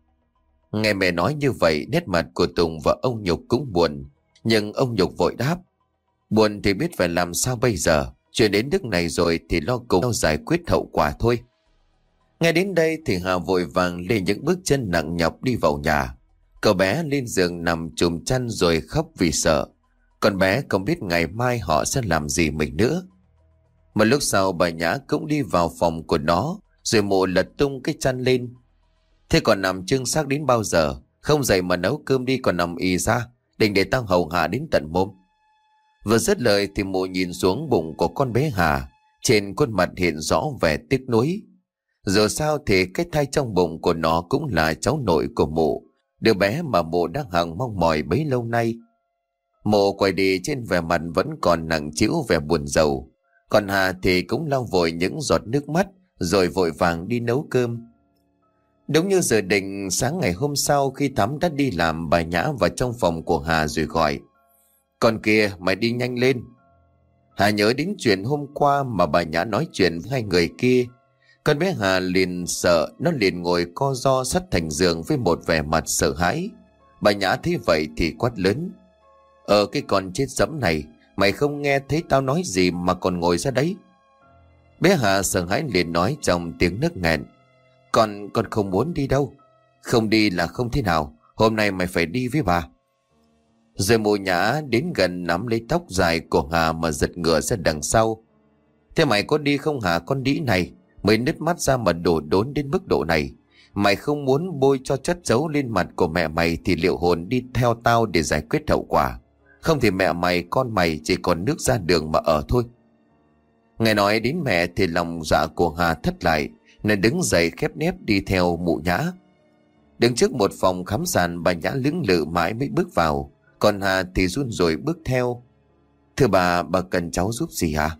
Speaker 1: Nghe mẹ nói như vậy, nét mặt của Tùng và ông Nhục cũng buồn. Nhưng ông Nhục vội đáp: "Buồn thì biết phải làm sao bây giờ. Chuyện đến nước này rồi thì lo cùng nhau giải quyết hậu quả thôi." Nghe đến đây thì Hà vội vàng lên những bước chân nặng nhọc đi vào nhà. Cậu bé lên giường nằm chùm chăn rồi khóc vì sợ. Con bé không biết ngày mai họ sẽ làm gì mình nữa. Một lúc sau bà Nhã cũng đi vào phòng của nó, rồi Mộ lật tung cái chăn lên: "Thế còn nằm trưng xác đến bao giờ? Không dậy mà nấu cơm đi, còn nằm y ra, định để tao hầu hạ đến tận mồm." Vừa dứt lời thì Mộ nhìn xuống bụng của con bé Hà. Trên khuôn mặt hiện rõ vẻ tiếc nuối. Dù sao thì cái thai trong bụng của nó cũng là cháu nội của Mộ, đứa bé mà Mộ đang hằng mong mỏi bấy lâu nay. Mộ quay đi trên vẻ mặt vẫn còn nặng trĩu vẻ buồn rầu. Còn Hà thì cũng lau vội những giọt nước mắt rồi vội vàng đi nấu cơm. Đúng như dự định, sáng ngày hôm sau khi Thắm đã đi làm, bà Nhã vào trong phòng của Hà rồi gọi: "Con kia, mày đi nhanh lên." Hà nhớ đến chuyện hôm qua mà bà Nhã nói chuyện với hai người kia. Con bé Hà liền sợ, nó liền ngồi co ro sát thành giường với một vẻ mặt sợ hãi. Bà Nhã thấy vậy thì quát lớn: "Ờ cái con chết dẫm này, mày không nghe thấy tao nói gì mà còn ngồi ra đấy?" Bé Hà sợ hãi liền nói trong tiếng nấc nghẹn: Con, con không muốn đi đâu. Không đi là không thế nào, hôm nay mày phải đi với bà." Rồi mụ Nhã đến gần nắm lấy tóc dài của Hà mà giật ngửa ra đằng sau: "Thế mày có đi không hả con đĩ này? Mới nứt mắt ra mà đổ đốn đến mức độ này. Mày không muốn bôi cho chất dấu lên mặt của mẹ mày thì liệu hồn đi theo tao để giải quyết hậu quả. Không thì mẹ mày con mày chỉ còn nước ra đường mà ở thôi." Nghe nói đến mẹ thì lòng dạ của Hà thất lại, nên đứng dậy khép nép đi theo mụ Nhã. Đứng trước một phòng khám sàn, bà Nhã lưỡng lự mãi mới bước vào, còn Hà thì run rẩy bước theo. "Thưa bà, bà cần cháu giúp gì hả?"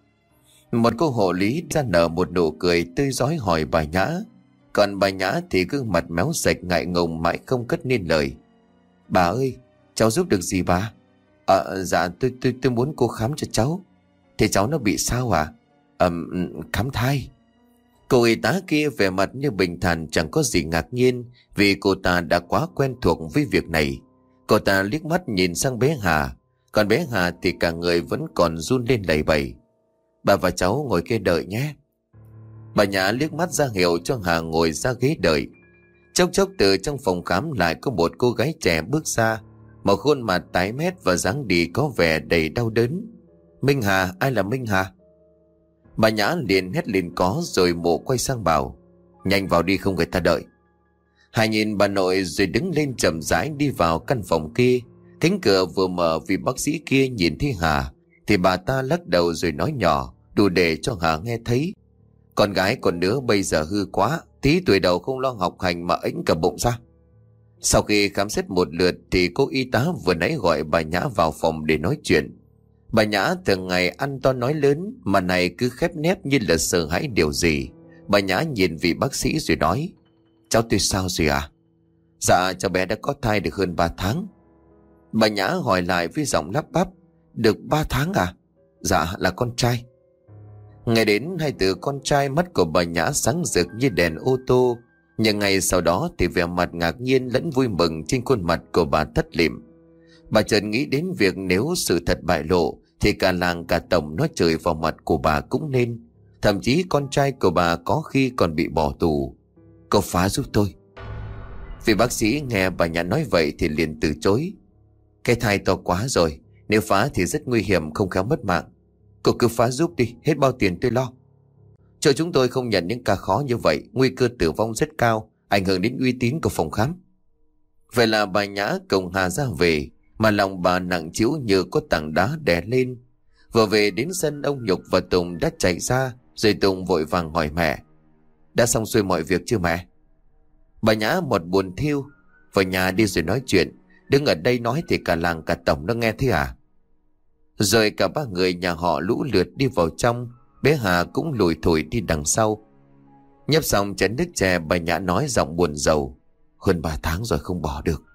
Speaker 1: Một cô hộ lý ra nở một nụ cười tươi rói hỏi bà Nhã. Còn bà Nhã thì gương mặt méo sạch ngại ngùng mãi không cất nên lời. "Bà ơi, cháu giúp được gì bà?" À, dạ tôi tôi tôi muốn cô khám cho cháu." "Thế cháu nó bị sao à?" à, "Khám thai." Cô y tá kia vẻ mặt như bình thản, chẳng có gì ngạc nhiên vì cô ta đã quá quen thuộc với việc này. Cô ta liếc mắt nhìn sang bé Hà, còn bé Hà thì cả người vẫn còn run lên lẩy bẩy. "Bà và cháu ngồi kia đợi nhé." Bà Nhã liếc mắt ra hiệu cho Hà ngồi ra ghế đợi. Chốc chốc từ trong phòng khám lại có một cô gái trẻ bước ra, một khuôn mặt tái mét và dáng đi có vẻ đầy đau đớn. "Minh Hà, ai là Minh Hà?" Bà Nhã liền hét lên có, rồi mụ quay sang bảo: "Nhanh vào đi, không người ta đợi." Hà nhìn bà nội rồi đứng lên chậm rãi đi vào căn phòng kia. Cánh cửa vừa mở vì bác sĩ kia nhìn thấy Hà thì bà ta lắc đầu rồi nói nhỏ, đủ để cho Hà nghe thấy: "Con gái còn nữa bây giờ hư quá, tí tuổi đầu không lo học hành mà ếnh cả bụng ra." Sau khi khám xét một lượt thì cô y tá vừa nãy gọi bà Nhã vào phòng để nói chuyện. Bà Nhã thường ngày ăn to nói lớn, mà này cứ khép nép như là sợ hãi điều gì. Bà Nhã nhìn vị bác sĩ rồi nói: "Cháu tôi sao rồi à?" "Dạ cháu bé đã có thai được hơn ba tháng." Bà Nhã hỏi lại với giọng lắp bắp: "Được ba tháng à?" "Dạ là con trai." Nghe đến hai từ con trai, mắt của bà Nhã sáng rực như đèn ô tô. Nhưng ngày sau đó thì vẻ mặt ngạc nhiên lẫn vui mừng trên khuôn mặt của bà thất lịm. Bà chợt nghĩ đến việc nếu sự thật bại lộ thì cả làng cả tổng nói trời vào mặt của bà cũng nên. Thậm chí con trai của bà có khi còn bị bỏ tù. "Cậu phá giúp tôi." Vì bác sĩ nghe bà Nhã nói vậy thì liền từ chối: "Cái thai to quá rồi, nếu phá thì rất nguy hiểm, không khéo mất mạng. Cậu cứ phá giúp đi, hết bao tiền tôi lo. Cho chúng tôi không nhận những ca khó như vậy, nguy cơ tử vong rất cao, ảnh hưởng đến uy tín của phòng khám." Vậy là bà Nhã cùng Hà ra về, mà lòng bà nặng trĩu như có tảng đá đè lên. Vừa về đến sân, ông Nhục và Tùng đã chạy ra, rồi Tùng vội vàng hỏi mẹ: "Đã xong xuôi mọi việc chưa mẹ?" Bà Nhã một buồn thiêu: "Vào nhà đi rồi nói chuyện, đứng ở đây nói thì cả làng cả tổng nó nghe thấy à?" Rồi cả ba người nhà họ lũ lượt đi vào trong. Bé Hà cũng lủi thủi đi đằng sau. Nhấp xong chén nước chè, bà Nhã nói giọng buồn rầu: "Hơn ba tháng rồi không bỏ được."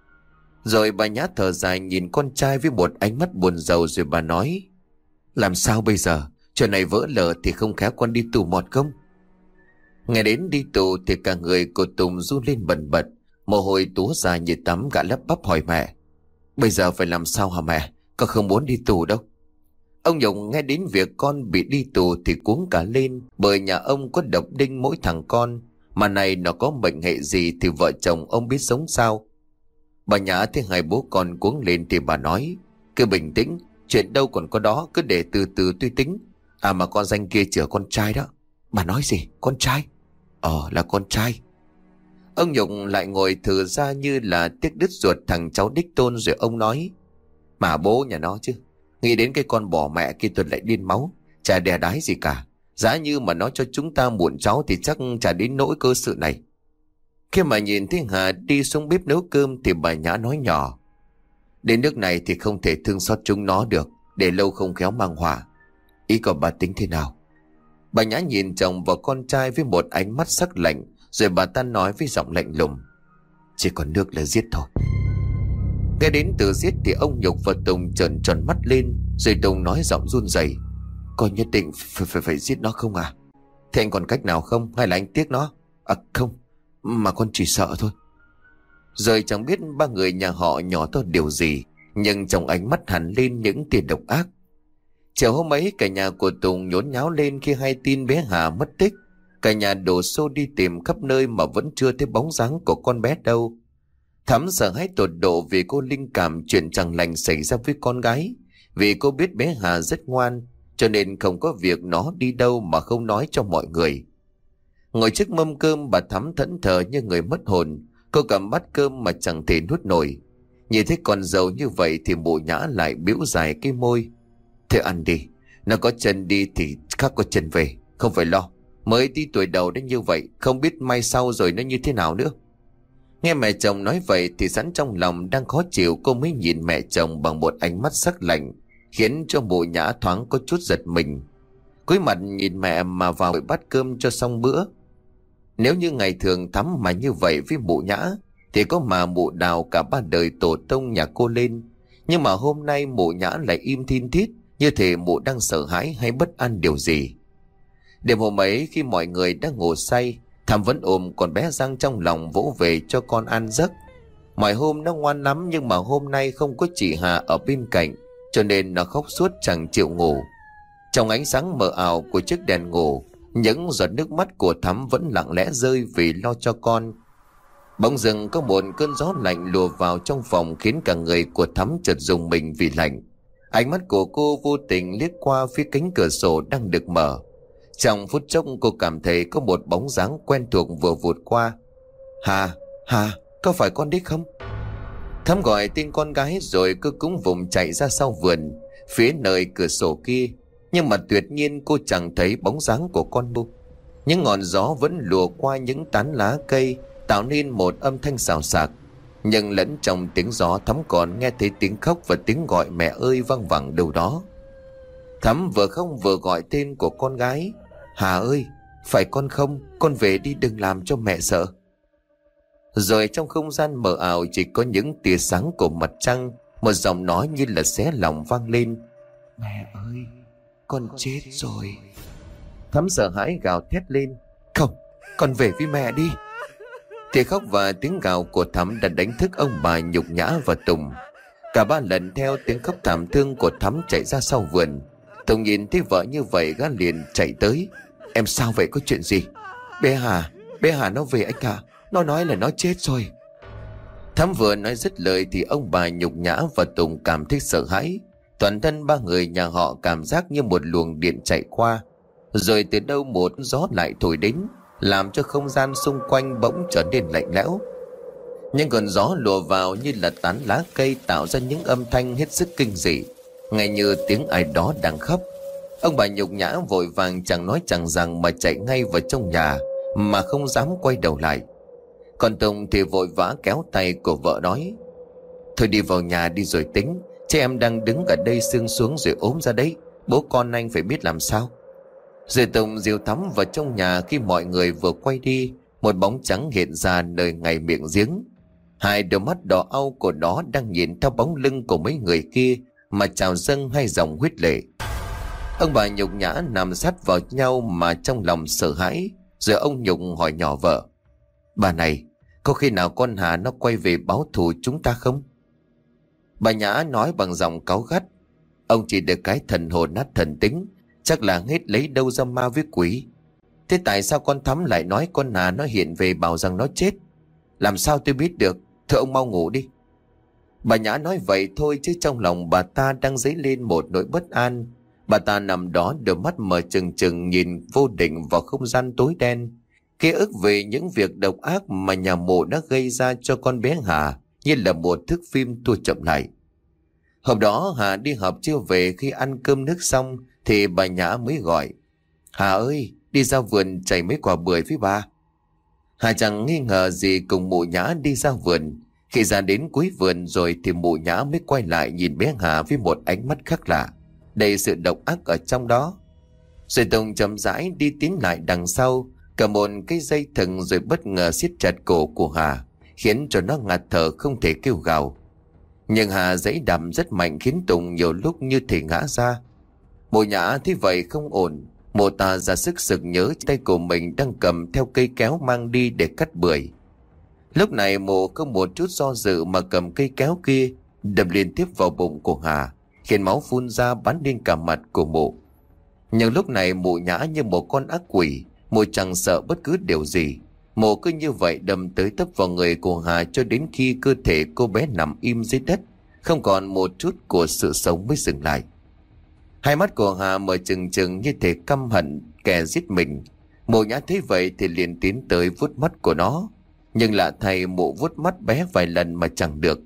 Speaker 1: Rồi bà Nhã thở dài nhìn con trai với một ánh mắt buồn rầu, rồi bà nói: "Làm sao bây giờ? Chuyện này vỡ lở thì không khéo con đi tù mọt không?" Nghe đến đi tù thì cả người của Tùng run lên bần bật, mồ hôi túa ra như tắm. Gã lắp bắp hỏi mẹ: "Bây giờ phải làm sao hả mẹ? Con không muốn đi tù đâu." Ông Nhục nghe đến việc con bị đi tù thì cuống cả lên, bởi nhà ông có độc đinh mỗi thằng con, mà này nó có bệnh hệ gì thì vợ chồng ông biết sống sao. Bà Nhã thấy hai bố con cuống lên thì bà nói: "Cứ bình tĩnh, chuyện đâu còn có đó, cứ để từ từ tuy tính. À mà con danh kia chữa con trai đó." "Bà nói gì? Con trai?" "Ờ là con trai." Ông Nhục lại ngồi thử ra như là tiếc đứt ruột thằng cháu đích tôn, rồi ông nói: "Mà bố nhà nó chứ, nghĩ đến cái con bỏ mẹ kia tôi lại điên máu. Chả đẻ đái gì cả. Giá như mà nó cho chúng ta muộn cháu thì chắc chả đến nỗi cơ sự này." Khi mà nhìn thấy Hà đi xuống bếp nấu cơm thì bà Nhã nói nhỏ: "Đến nước này thì không thể thương xót chúng nó được, để lâu không khéo mang họa. Ý của bà tính thế nào?" Bà Nhã nhìn chồng và con trai với một ánh mắt sắc lạnh, Rồi bà ta nói với giọng lạnh lùng: Chỉ còn nước là giết thôi. Nghe đến từ giết thì ông Nhục và Tùng trợn tròn mắt lên. Rồi Tùng nói giọng run rẩy: Con nhất định phải, phải, phải giết nó không à? Thế anh còn cách nào không, hay là anh tiếc nó? À không, mà con chỉ sợ thôi. Rồi chẳng biết ba người nhà họ nhỏ to điều gì, nhưng trong ánh mắt hằn lên những tia độc ác. Chiều hôm ấy, cả nhà của Tùng nhốn nháo lên khi hay tin bé Hà mất tích. Cả nhà đổ xô đi tìm khắp nơi mà vẫn chưa thấy bóng dáng của con bé đâu. Thắm sợ hãi tột độ vì cô linh cảm chuyện chẳng lành xảy ra với con gái. Vì cô biết bé Hà rất ngoan, cho nên không có việc nó đi đâu mà không nói cho mọi người. Ngồi trước mâm cơm, bà Thắm thẫn thờ như người mất hồn. Cô cầm bát cơm mà chẳng thể nuốt nổi. Nhìn thấy con dâu như vậy thì Mụ Nhã lại biểu dài cái môi: Thế ăn đi, nó có chân đi thì khác có chân về, không phải lo. Mới đi tuổi đầu đến như vậy, không biết mai sau rồi nó như thế nào nữa. Nghe mẹ chồng nói vậy thì sẵn trong lòng đang khó chịu, cô mới nhìn mẹ chồng bằng một ánh mắt sắc lạnh, khiến cho Mụ Nhã thoáng có chút giật mình. Cúi mặt nhìn mẹ mà vào bát cơm cho xong bữa. Nếu như ngày thường Thắm mà như vậy với Mụ Nhã thì có mà Mụ đào cả ba đời tổ tông nhà cô lên. Nhưng mà hôm nay Mụ Nhã lại im thin thít, như thể Mụ đang sợ hãi hay bất an điều gì. Đêm hôm ấy khi mọi người đang ngủ say, Thắm vẫn ôm con bé Giang trong lòng vỗ về cho con ăn giấc. Mọi hôm nó ngoan lắm, nhưng mà hôm nay không có chị Hà ở bên cạnh, cho nên nó khóc suốt chẳng chịu ngủ. Trong ánh sáng mờ ảo của chiếc đèn ngủ, những giọt nước mắt của Thắm vẫn lặng lẽ rơi vì lo cho con. Bỗng dưng có một cơn gió lạnh lùa vào trong phòng, khiến cả người của Thắm chợt rùng mình vì lạnh. Ánh mắt của cô vô tình liếc qua phía cánh cửa sổ đang được mở. Trong phút chốc cô cảm thấy có một bóng dáng quen thuộc vừa vụt qua. Hà, Hà, có phải con đấy không? Thắm gọi tên con gái rồi cứ cũng vùng chạy ra sau vườn, phía nơi cửa sổ kia. Nhưng mà tuyệt nhiên cô chẳng thấy bóng dáng của con Bu. Những ngọn gió vẫn lùa qua những tán lá cây, tạo nên một âm thanh xào xạc. Nhưng lẫn trong tiếng gió, Thắm còn nghe thấy tiếng khóc và tiếng gọi mẹ ơi văng vẳng đâu đó. Thắm vừa khóc vừa gọi tên của con gái: Hà ơi, phải con không? Con về đi, đừng làm cho mẹ sợ. Rồi trong không gian mờ ảo chỉ có những tia sáng của mặt trăng, một giọng nói như là xé lòng vang lên: Mẹ ơi, con chết rồi. Thắm sợ hãi gào thét lên: Không, con về với mẹ đi. Tiếng khóc và tiếng gào của Thắm đã đánh thức ông bà Nhục Nhã và Tùng. Cả ba lần theo tiếng khóc thảm thương của Thắm chạy ra sau vườn. Tùng nhìn thấy vợ như vậy, gã liền chạy tới: Em sao vậy, có chuyện gì? Bé Hà, bé Hà nó về anh cả, nó nói là nó chết rồi. Thắm vừa nói dứt lời thì ông bà Nhục Nhã và Tùng cảm thấy sợ hãi. Toàn thân ba người nhà họ cảm giác như một luồng điện chạy qua, rồi từ đâu một gió lại thổi đến, làm cho không gian xung quanh bỗng trở nên lạnh lẽo. Những cơn gió lùa vào như là tán lá cây, tạo ra những âm thanh hết sức kinh dị, ngay như tiếng ai đó đang khóc. Ông bà Nhục Nhã vội vàng chẳng nói chẳng rằng mà chạy ngay vào trong nhà, mà không dám quay đầu lại. Còn Tùng thì vội vã kéo tay của vợ nói: Thôi đi vào nhà đi rồi tính, chứ em đang đứng ở đây sưng xuống rồi ốm ra đấy, bố con anh phải biết làm sao. Rồi Tùng dìu Thắm vào trong nhà. Khi mọi người vừa quay đi, một bóng trắng hiện ra nơi ngay miệng giếng. Hai đôi mắt đỏ au của nó đang nhìn theo bóng lưng của mấy người kia mà trào dâng hai dòng huyết lệ. Ông bà Nhục Nhã nằm sát vào nhau mà trong lòng sợ hãi. Rồi ông Nhục hỏi nhỏ vợ: Bà này, có khi nào con Hà nó quay về báo thù chúng ta không? Bà Nhã nói bằng giọng cáu gắt: Ông chỉ được cái thần hồn nát thần tính, chắc là hết lấy đâu ra ma với quỷ. Thế tại sao con Thắm lại nói con Hà nó hiện về bảo rằng nó chết? Làm sao tôi biết được? Thôi ông mau ngủ đi. Bà Nhã nói vậy thôi, chứ trong lòng bà ta đang dấy lên một nỗi bất an. Bà ta nằm đó, đôi mắt mở trừng trừng nhìn vô định vào không gian tối đen. Ký ức về những việc độc ác mà nhà Mộ đã gây ra cho con bé Hà như là một thước phim tua chậm lại. Hôm đó Hà đi học chưa về, khi ăn cơm nước xong thì bà Nhã mới gọi: Hà ơi, đi ra vườn chảy mấy quả bưởi với bà. Hà chẳng nghi ngờ gì cùng Mụ Nhã đi ra vườn. Khi ra đến cuối vườn rồi thì Mụ Nhã mới quay lại nhìn bé Hà với một ánh mắt khác lạ, đầy sự độc ác ở trong đó. Rồi Tùng chậm rãi đi tiến lại đằng sau. cả một cái dây thừng rồi bất ngờ siết chặt cổ của Hà, khiến cho nó ngạt thở không thể kêu gào. Nhưng Hà giãy đạp rất mạnh khiến Tùng nhiều lúc như thể ngã ra. Mụ Nhã thấy vậy không ổn, mụ ta ra sức sực nhớ tay của mình đang cầm theo cây kéo mang đi để cắt bưởi. Lúc này mụ không một chút do dự mà cầm cây kéo kia đập liên tiếp vào bụng của Hà, khiến máu phun ra bắn lên cả mặt của mụ. Nhưng lúc này mụ Nhã như một con ác quỷ, mụ chẳng sợ bất cứ điều gì. Mụ cứ như vậy đâm tới tấp vào người của Hà cho đến khi cơ thể cô bé nằm im dưới đất, không còn một chút của sự sống mới dừng lại. Hai mắt của Hà mở trừng trừng như thể căm hận kẻ giết mình. Mụ Nhã thấy vậy thì liền tiến tới vuốt mắt của nó, nhưng lạ thay mụ vuốt mắt bé vài lần mà chẳng được.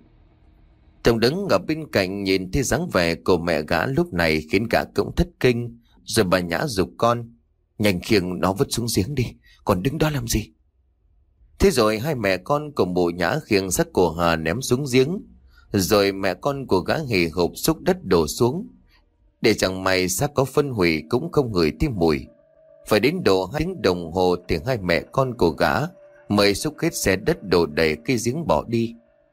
Speaker 1: Tùng đứng ở bên cạnh nhìn thấy dáng vẻ của mẹ gã lúc này khiến gã cũng thất kinh. Rồi bà Nhã giục con: "Nhanh khiêng nó vứt xuống giếng đi, còn đứng đó làm gì?" Thế rồi hai mẹ con cùng mụ Nhã khiêng xác của Hà ném xuống giếng. Rồi mẹ con của gã hì hục xúc đất đổ xuống. Để chẳng may xác có phân hủy cũng không ngửi thấy mùi. Phải đến độ hai tiếng đồng hồ thì hai mẹ con của gã mới xúc hết xe đất đổ đầy cái giếng bỏ đi.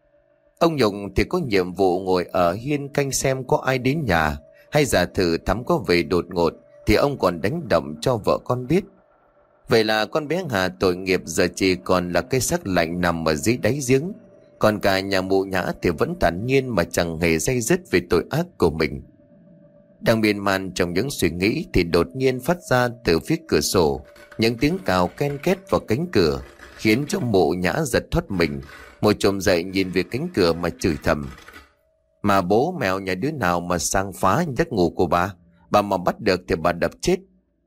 Speaker 1: Ông Nhung thì có nhiệm vụ ngồi ở hiên canh xem có ai đến nhà, hay giả thử Thắm có về đột ngột thì ông còn đánh đậm cho vợ con biết. Vậy là con bé Hà tội nghiệp giờ chỉ còn là cái xác lạnh nằm ở dưới đáy giếng. Còn cả nhà mụ Nhã thì vẫn thản nhiên mà chẳng hề day dứt về tội ác của mình. Đang miên man trong những suy nghĩ thì đột nhiên phát ra từ phía cửa sổ những tiếng cào ken két vào cánh cửa, khiến cho mụ Nhã giật thoát mình. Mụ trồm dậy nhìn về cánh cửa mà chửi thầm: "Mà bố mèo nhà đứa nào mà sang phá giấc ngủ của bà? Bà mà bắt được thì bà đập chết."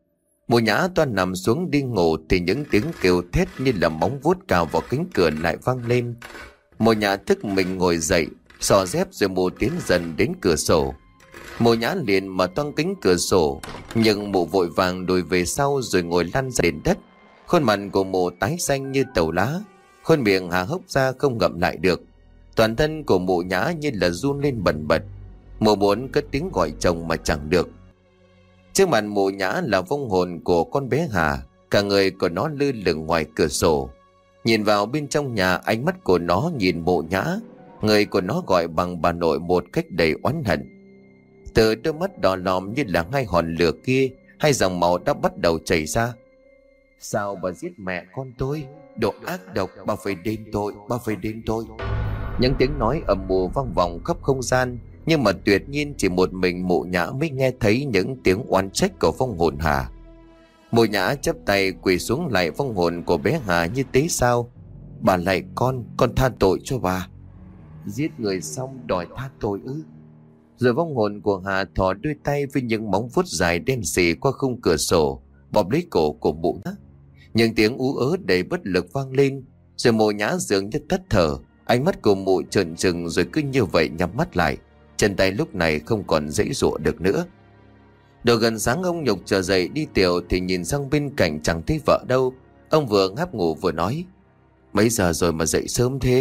Speaker 1: Mụ Nhã toan nằm xuống đi ngủ thì những tiếng kêu thét như là móng vuốt cào vào cánh cửa lại vang lên. Mụ Nhã thức mình ngồi dậy, xỏ dép rồi mụ tiến dần đến cửa sổ. Mụ Nhã liền mở toang cánh cửa sổ, nhưng mụ vội vàng lùi về sau rồi ngồi lăn ra nền đất. Khuôn mặt của mụ tái xanh như tàu lá, khuôn miệng há hốc ra không ngậm lại được. Toàn thân của mụ Nhã như là run lên bần bật. Mụ muốn cất tiếng gọi chồng mà chẳng được. Trước mặt mụ Nhã là vong hồn của con bé Hà, cả người của nó lơ lửng ngoài cửa sổ. Nhìn vào bên trong nhà, ánh mắt của nó nhìn mụ Nhã, người của nó gọi bằng bà nội một cách đầy oán hận. Từ đôi mắt đỏ lòm như là hai hòn lửa kia, hai dòng máu đã bắt đầu chảy ra. "Sao bà giết mẹ con tôi? Đồ ác độc, bà phải đền tội, bà phải đền tội." Những tiếng nói ầm ầm vang vọng khắp không gian, nhưng mà tuyệt nhiên chỉ một mình mụ Nhã mới nghe thấy những tiếng oán trách của vong hồn Hà. Mụ Nhã chắp tay quỳ xuống lại vong hồn của bé Hà như tế sao: "Bà lạy con, con tha tội cho bà." "Giết người xong đòi tha tội ư?" Rồi vong hồn của Hà thò đôi tay với những móng vuốt dài đen sì qua khung cửa sổ, bóp lấy cổ của mụ Nhã. Những tiếng ú ớ đầy bất lực vang lên, rồi mụ Nhã dường như tắt thở. Ánh mắt của mụ trợn trừng rồi cứ như vậy nhắm mắt lại, chân tay lúc này không còn dãy dụa được nữa. Đồ gần sáng ông Nhục trở dậy đi tiểu thì nhìn sang bên cạnh chẳng thấy vợ đâu. Ông vừa ngáp ngủ vừa nói: "Mấy giờ rồi mà dậy sớm thế?"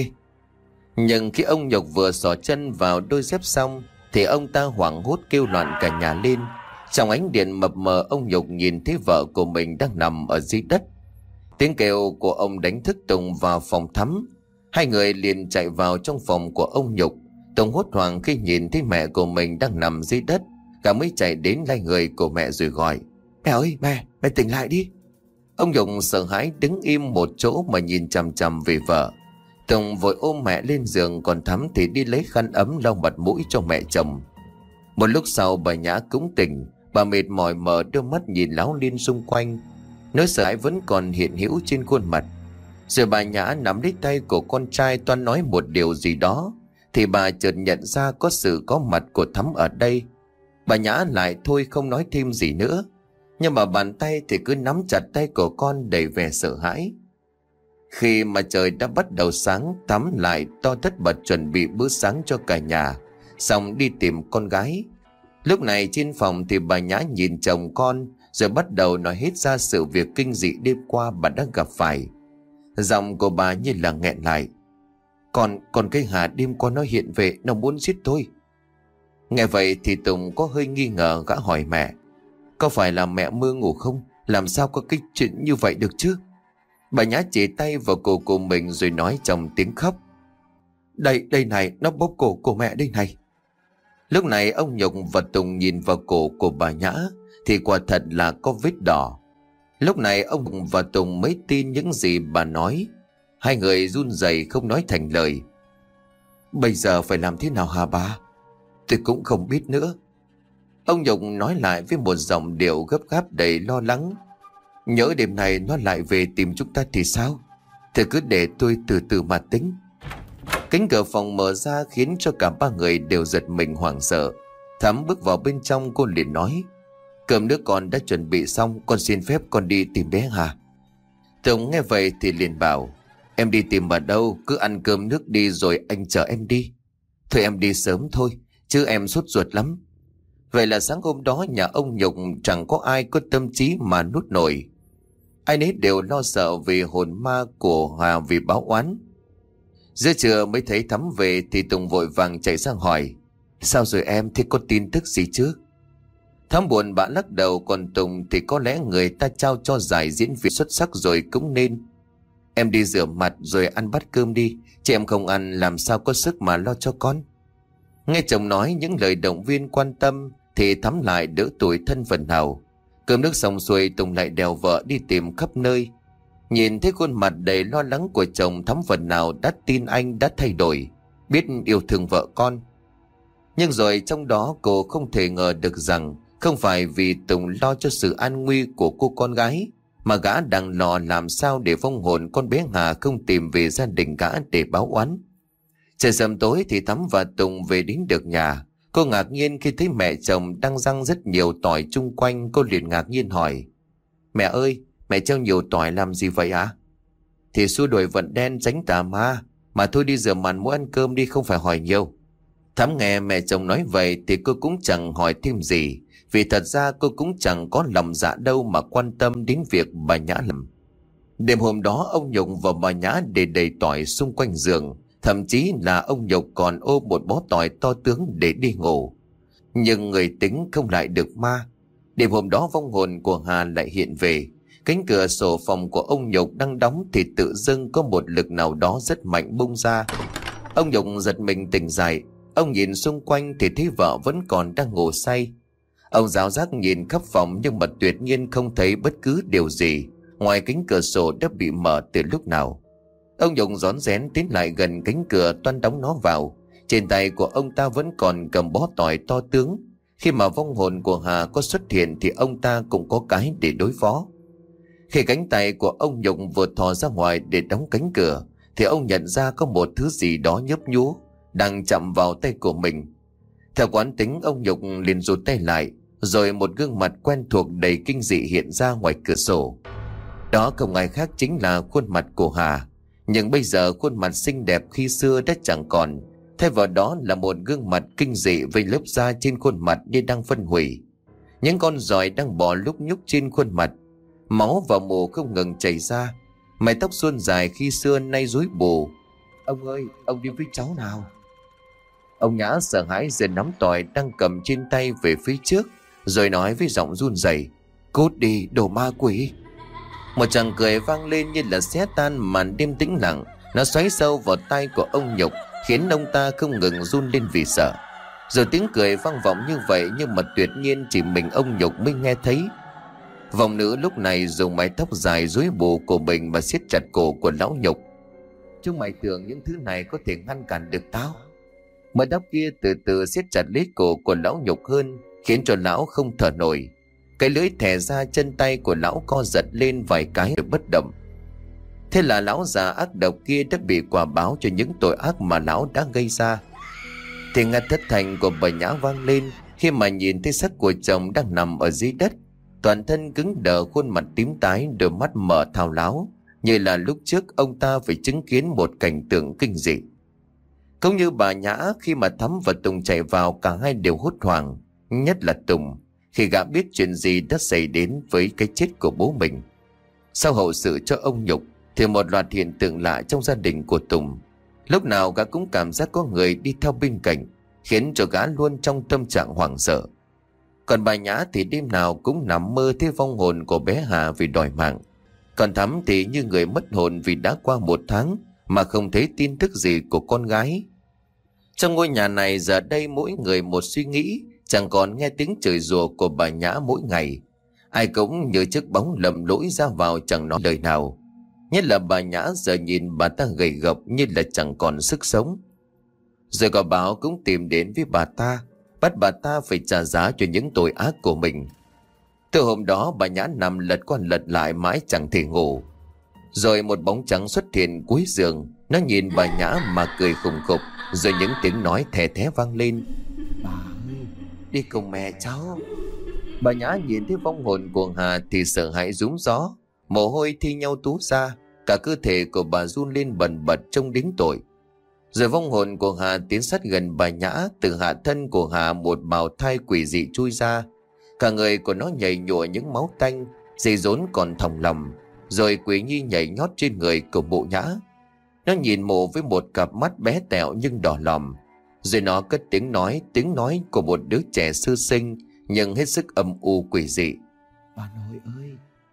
Speaker 1: Nhưng khi ông Nhục vừa xỏ chân vào đôi dép xong thì ông ta hoảng hốt kêu loạn cả nhà lên. Trong ánh điện mập mờ, ông Nhục nhìn thấy vợ của mình đang nằm ở dưới đất. Tiếng kêu của ông đánh thức Tùng vào phòng tắm. Hai người liền chạy vào trong phòng của ông Nhục. Tùng hốt hoảng khi nhìn thấy mẹ của mình đang nằm dưới đất, cả mới chạy đến lay người của mẹ rồi gọi: "Mẹ ơi, mẹ, mẹ tỉnh lại đi." Ông Nhục sợ hãi đứng im một chỗ mà nhìn chằm chằm về vợ. Tùng vội ôm mẹ lên giường, còn Thắm thì đi lấy khăn ấm lau mặt mũi cho mẹ chồng. Một lúc sau bà Nhã cũng tỉnh. Bà mệt mỏi mở đôi mắt nhìn láo liên xung quanh, nỗi sợ hãi vẫn còn hiện hữu trên khuôn mặt. Rồi bà Nhã nắm lấy tay của con trai toan nói một điều gì đó thì bà chợt nhận ra có sự có mặt của Thắm ở đây. Bà Nhã lại thôi không nói thêm gì nữa, nhưng mà bàn tay thì cứ nắm chặt tay của con đầy vẻ sợ hãi. Khi mà trời đã bắt đầu sáng, Thắm lại to tất bật chuẩn bị bữa sáng cho cả nhà, xong đi tìm con gái. Lúc này trên phòng thì bà Nhã nhìn chồng con rồi bắt đầu nói hết ra sự việc kinh dị đêm qua bà đã gặp phải. Giọng của bà như là nghẹn lại: Còn, còn cái Hà đêm qua nó hiện về, nó muốn giết tôi." Nghe vậy thì Tùng có hơi nghi ngờ, gã hỏi mẹ: "Có phải là mẹ mơ ngủ không? Làm sao có cái chuyện như vậy được chứ? Bà Nhã chỉ tay vào cổ của mình rồi nói trong tiếng khóc. Đây, đây này, nó bóp cổ của mẹ đây này. Lúc này ông Nhục và Tùng nhìn vào cổ của bà Nhã thì quả thật là có vết đỏ. Lúc này ông Nhục và Tùng mới tin những gì bà nói. Hai người run rẩy không nói thành lời. Bây giờ phải làm thế nào hả bà? Tôi cũng không biết nữa. Ông Nhục nói lại với một giọng điệu gấp gáp đầy lo lắng. Nhỡ đêm này nó lại về tìm chúng ta thì sao? Thì cứ để tôi từ từ mà tính. Cánh cửa phòng mở ra khiến cho cả ba người đều giật mình hoảng sợ. Thắm bước vào bên trong, cô liền nói. Cơm nước con đã chuẩn bị xong, con xin phép con đi tìm bé Hà. Tùng nghe vậy thì liền bảo. Em đi tìm ở đâu, cứ ăn cơm nước đi rồi anh chở em đi. Thôi em đi sớm thôi, chứ em sốt ruột lắm. Vậy là sáng hôm đó nhà ông Nhục chẳng có ai có tâm trí mà nuốt nổi. Ai nấy đều lo sợ vì hồn ma của Hà vì báo oán. Giữa trưa mới thấy Thắm về thì Tùng vội vàng chạy sang hỏi. Sao rồi em, thế có tin tức gì chứ? Thắm buồn bã lắc đầu, còn Tùng thì có lẽ người ta trao cho giải diễn viên xuất sắc rồi cũng nên. Em đi rửa mặt rồi ăn bát cơm đi, chị em không ăn làm sao có sức mà lo cho con. Nghe chồng nói những lời động viên quan tâm thì Thắm lại đỡ tủi thân phần nào. Cơm nước xong xuôi, Tùng lại đèo vợ đi tìm khắp nơi. Nhìn thấy khuôn mặt đầy lo lắng của chồng, Thắm phần nào đã tin anh đã thay đổi, biết yêu thương vợ con. Nhưng rồi trong đó cô không thể ngờ được rằng không phải vì Tùng lo cho sự an nguy của cô con gái, mà gã đang lo làm sao để vong hồn con bé Hà không tìm về gia đình gã để báo oán. Trời sầm tối thì Thắm và Tùng về đến được nhà. Cô ngạc nhiên khi thấy mẹ chồng đang răng rất nhiều tỏi chung quanh. Cô liền ngạc nhiên hỏi. Mẹ ơi, mẹ treo nhiều tỏi làm gì vậy ạ? À? Thì xua đuổi vận đen tránh tà ma. Mà thôi đi rửa mặt muốn ăn cơm đi, không phải hỏi nhiều. Thắm nghe mẹ chồng nói vậy thì cô cũng chẳng hỏi thêm gì. Vì thật ra cô cũng chẳng có lòng dạ đâu mà quan tâm đến việc bà Nhã làm. Đêm hôm đó ông Nhục và bà Nhã để đầy tỏi xung quanh giường. Thậm chí là ông Nhục còn ôm một bó tỏi to tướng để đi ngủ. Nhưng người tính không lại được ma. Đêm hôm đó vong hồn của Hà lại hiện về. Cánh cửa sổ phòng của ông Nhục đang đóng thì tự dưng có một lực nào đó rất mạnh bung ra. Ông Nhục giật mình tỉnh dậy. Ông nhìn xung quanh thì thấy vợ vẫn còn đang ngủ say. Ông giáo giác nhìn khắp phòng nhưng mà tuyệt nhiên không thấy bất cứ điều gì ngoài cánh cửa sổ đã bị mở từ lúc nào. Ông Nhục rón rén tiến lại gần cánh cửa toan đóng nó vào. Trên tay của ông ta vẫn còn cầm bó tỏi to tướng. Khi mà vong hồn của Hà có xuất hiện thì ông ta cũng có cái để đối phó. Khi cánh tay của ông Nhục vừa thò ra ngoài để đóng cánh cửa thì ông nhận ra có một thứ gì đó nhấp nhú đang chạm vào tay của mình. Theo quán tính, ông Nhục liền rụt tay lại, rồi một gương mặt quen thuộc đầy kinh dị hiện ra ngoài cửa sổ. Đó không ai khác chính là khuôn mặt của Hà. Nhưng bây giờ khuôn mặt xinh đẹp khi xưa đã chẳng còn. Thay vào đó là một gương mặt kinh dị với lớp da trên khuôn mặt như đang phân hủy. Những con giòi đang bò lúc nhúc trên khuôn mặt. Máu và mồ không ngừng chảy ra. Mái tóc suôn dài khi xưa nay rối bù. Ông ơi, ông đi với cháu nào. Ông Nhã sợ hãi giơ nắm tỏi đang cầm trên tay về phía trước, rồi nói với giọng run rẩy: Cút đi, đồ ma quỷ. Một tràng cười vang lên như là xé tan màn đêm tĩnh lặng. Nó xoáy sâu vào tai của ông Nhục, khiến ông ta không ngừng run lên vì sợ. Rồi tiếng cười vang vọng như vậy, nhưng mà tuyệt nhiên chỉ mình ông Nhục mới nghe thấy. Vòng nữ lúc này dùng mái tóc dài rối bù của mình mà siết chặt cổ của lão Nhục. Chúng mày tưởng những thứ này có thể ngăn cản được tao? Mái tóc kia từ từ siết chặt lấy cổ của lão Nhục hơn, khiến cho lão không thở nổi. Cái lưỡi thè ra, chân tay của lão co giật lên vài cái rồi bất động. Thế là lão già ác độc kia đã bị quả báo cho những tội ác mà lão đã gây ra. Thì nghe thất thanh của bà Nhã vang lên khi mà nhìn thấy xác của chồng đang nằm ở dưới đất, toàn thân cứng đờ, khuôn mặt tím tái, đôi mắt mở thao láo, như là lúc trước ông ta phải chứng kiến một cảnh tượng kinh dị. Cũng như bà Nhã, khi mà Thắm và Tùng chạy vào, cả hai đều hốt hoảng, nhất là Tùng khi gã biết chuyện gì đã xảy đến với cái chết của bố mình. Sau hậu sự cho ông Nhục thì một loạt hiện tượng lạ trong gia đình của Tùng. Lúc nào gã cũng cảm giác có người đi theo bên cạnh, khiến cho gã luôn trong tâm trạng hoảng sợ. Còn bà Nhã thì đêm nào cũng nằm mơ thấy vong hồn của bé Hà vì đòi mạng. Còn Thắm thì như người mất hồn vì đã qua một tháng mà không thấy tin tức gì của con gái. Trong ngôi nhà này giờ đây mỗi người một suy nghĩ, chẳng còn nghe tiếng chửi rủa của bà Nhã mỗi ngày. Ai cũng như chiếc bóng lầm lũi ra vào chẳng nói lời nào. Nhất là bà Nhã giờ nhìn bà ta gầy gộc như là chẳng còn sức sống. Rồi có báo cũng tìm đến với bà ta, bắt bà ta phải trả giá cho những tội ác của mình. Từ hôm đó bà Nhã nằm lật qua lật lại mãi chẳng thể ngủ. Rồi một bóng trắng xuất hiện cuối giường. Nó nhìn bà Nhã mà cười khùng khục. Rồi những tiếng nói thè thé vang lên: "Bà ơi, đi cùng mẹ cháu." Bà Nhã nhìn thấy vong hồn của Hà thì sợ hãi rúm gió, mồ hôi thi nhau túa ra, cả cơ thể của bà run lên bần bật trông đến tội. Rồi vong hồn của Hà tiến sát gần bà Nhã. Từ hạ thân của Hà một bào thai quỷ dị chui ra. Cả người của nó nhảy nhụa những máu tanh, dây rốn còn thòng lầm. Rồi quỷ nhi nhảy nhót trên người của mụ Nhã. Nó nhìn mụ với một cặp mắt bé tẹo nhưng đỏ lòm. Rồi nó cất tiếng nói, tiếng nói của một đứa trẻ sơ sinh nhưng hết sức âm u quỷ dị: "Bà nội ơi."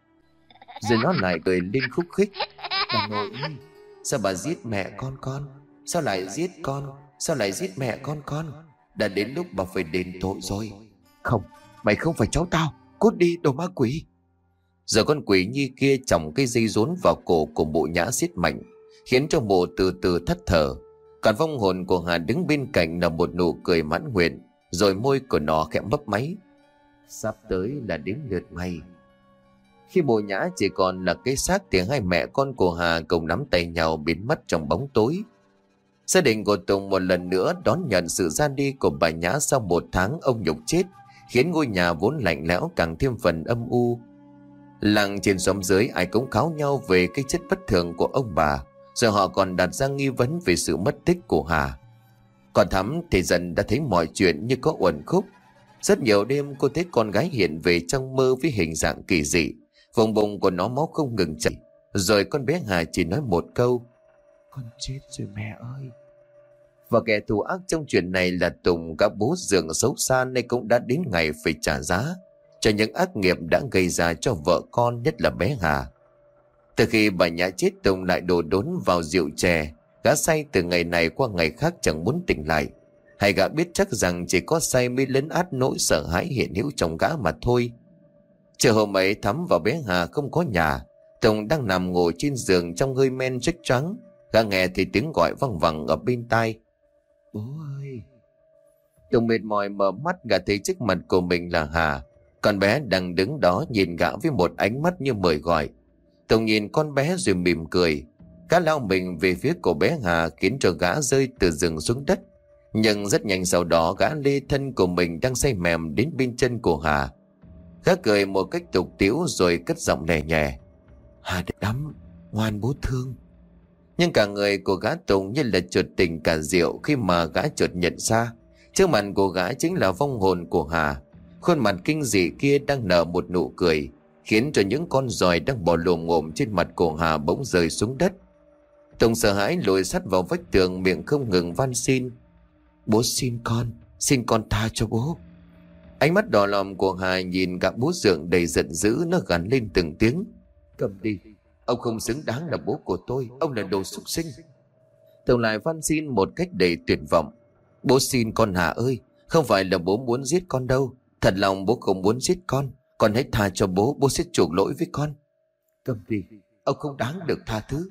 Speaker 1: Rồi nó lại cười lên khúc khích: "Bà nội ơi, sao bà giết mẹ con con? Sao lại giết con? Sao lại giết mẹ con con? Đã đến lúc bà phải đền tội rồi." "Không, mày không phải cháu tao, cút đi đồ ma quỷ." Giờ con quỷ nhi kia chòng cây dây rốn vào cổ của mụ Nhã siết mạnh, khiến cho mụ từ từ thất thở. Còn vong hồn của Hà đứng bên cạnh là một nụ cười mãn nguyện, rồi môi của nó khẽ mấp máy: "Sắp tới là đến lượt mày." Khi mụ Nhã chỉ còn là cái xác thì hai mẹ con của Hà cùng nắm tay nhau biến mất trong bóng tối. Gia đình của Tùng một lần nữa đón nhận sự ra đi của bà Nhã sau một tháng ông nhục chết, khiến ngôi nhà vốn lạnh lẽo càng thêm phần âm u. Làng trên xóm dưới ai cũng kháo nhau về cái chết bất thường của ông bà, rồi họ còn đặt ra nghi vấn về sự mất tích của Hà. Còn Thắm thì dần đã thấy mọi chuyện như có uẩn khúc. Rất nhiều đêm cô thấy con gái hiện về trong mơ với hình dạng kỳ dị, vùng bụng của nó máu không ngừng chảy. Rồi con bé Hà chỉ nói một câu: "Con chết rồi mẹ ơi." Và kẻ thù ác trong chuyện này là Tùng, các bố dượng xấu xa nên cũng đã đến ngày phải trả giá cho những ác nghiệp đã gây ra cho vợ con, nhất là bé Hà. Từ khi bà Nhã chết, Tùng lại đổ đốn vào rượu chè. Gã say từ ngày này qua ngày khác chẳng muốn tỉnh lại. Hay gã biết chắc rằng chỉ có say mới lấn át nỗi sợ hãi hiện hữu trong gã mà thôi. Chiều hôm ấy Thắm và bé Hà không có nhà. Tùng đang nằm ngồi trên giường trong hơi men rích trắng. Gã nghe thì tiếng gọi văng vẳng ở bên tai: "Bố ơi." Tùng mệt mỏi mở mắt, gã thấy trước mặt của mình là Hà. Con bé đang đứng đó nhìn gã với một ánh mắt như mời gọi. Tùng nhìn con bé rồi mỉm cười. Gã lao mình về phía của bé Hà, khiến cho gã rơi từ giường xuống đất. Nhưng rất nhanh sau đó gã lê thân của mình đang say mềm đến bên chân của Hà. Gã cười một cách tục tĩu rồi cất giọng lè nhẹ: "Hà đẹp lắm, ngoan bố thương." Nhưng cả người của gã Tùng như là chợt tỉnh cả rượu khi mà gã chợt nhận ra trước mặt của gã chính là vong hồn của Hà. Khuôn mặt kinh dị kia đang nở một nụ cười, khiến cho những con giòi đang bò lồm ngồm trên mặt của Hà bỗng rơi xuống đất. Tùng sợ hãi lùi sát vào vách tường, miệng không ngừng van xin: "Bố xin con, xin con tha cho bố." Ánh mắt đỏ lòm của Hà nhìn gã bố dượng đầy giận dữ, nó gằn lên từng tiếng: "Cầm đi, ông không xứng đáng là bố của tôi, ông là đồ súc sinh." Tùng lại van xin một cách đầy tuyệt vọng: "Bố xin con Hà ơi, không phải là bố muốn giết con đâu. Thật lòng bố không muốn giết con. Con hãy tha cho bố, bố sẽ chuộc lỗi với con." "Cầm đi, ông không đáng được tha thứ."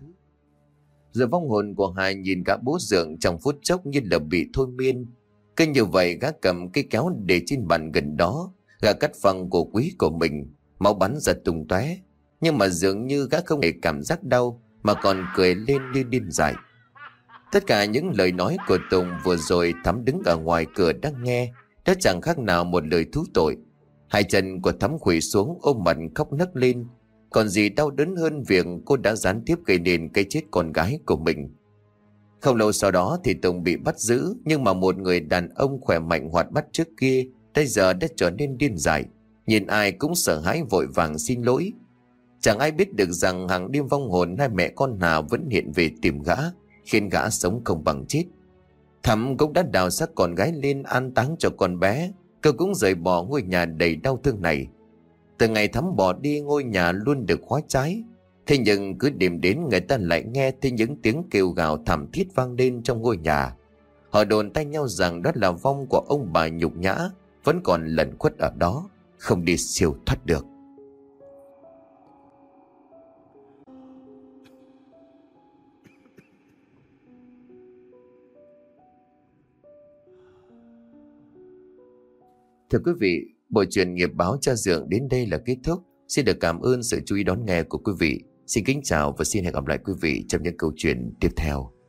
Speaker 1: Rồi vong hồn của Hà nhìn gã bố dượng trong phút chốc như là bị thôi miên. Cứ như vậy gã cầm cây kéo để trên bàn gần đó, gã cắt phăng cổ quý của mình, máu bắn ra tung tóe. Nhưng mà dường như gã không hề cảm giác đau, mà còn cười lên như điên dại. Tất cả những lời nói của Tùng vừa rồi Thắm đứng ở ngoài cửa đang nghe, đó chẳng khác nào một lời thú tội. Hai chân của Thắm khuỵu xuống ôm mặt khóc nấc lên. Còn gì đau đớn hơn việc cô đã gián tiếp gây nên cái chết con gái của mình. Không lâu sau đó thì Tùng bị bắt giữ, nhưng mà một người đàn ông khỏe mạnh hoạt bát trước kia bây giờ đã trở nên điên dại, nhìn ai cũng sợ hãi vội vàng xin lỗi. Chẳng ai biết được rằng hàng đêm vong hồn hai mẹ con Hà vẫn hiện về tìm gã, khiến gã sống không bằng chết. Thắm cũng đã đào xác con gái lên an táng cho con bé, Cậu cũng rời bỏ ngôi nhà đầy đau thương này. Từ ngày Thắm bỏ đi, ngôi nhà luôn được khóa trái. Thế nhưng cứ đêm đến người ta lại nghe thấy những tiếng kêu gào thảm thiết vang lên trong ngôi nhà. Họ đồn tay nhau rằng đó là vong của ông bà nhục nhã, vẫn còn lẩn khuất ở đó, không đi siêu thoát được. Thưa quý vị, bộ truyện Nghiệp Báo Cha Dượng đến đây là kết thúc. Xin được cảm ơn sự chú ý đón nghe của quý vị. Xin kính chào và xin hẹn gặp lại quý vị trong những câu chuyện tiếp theo.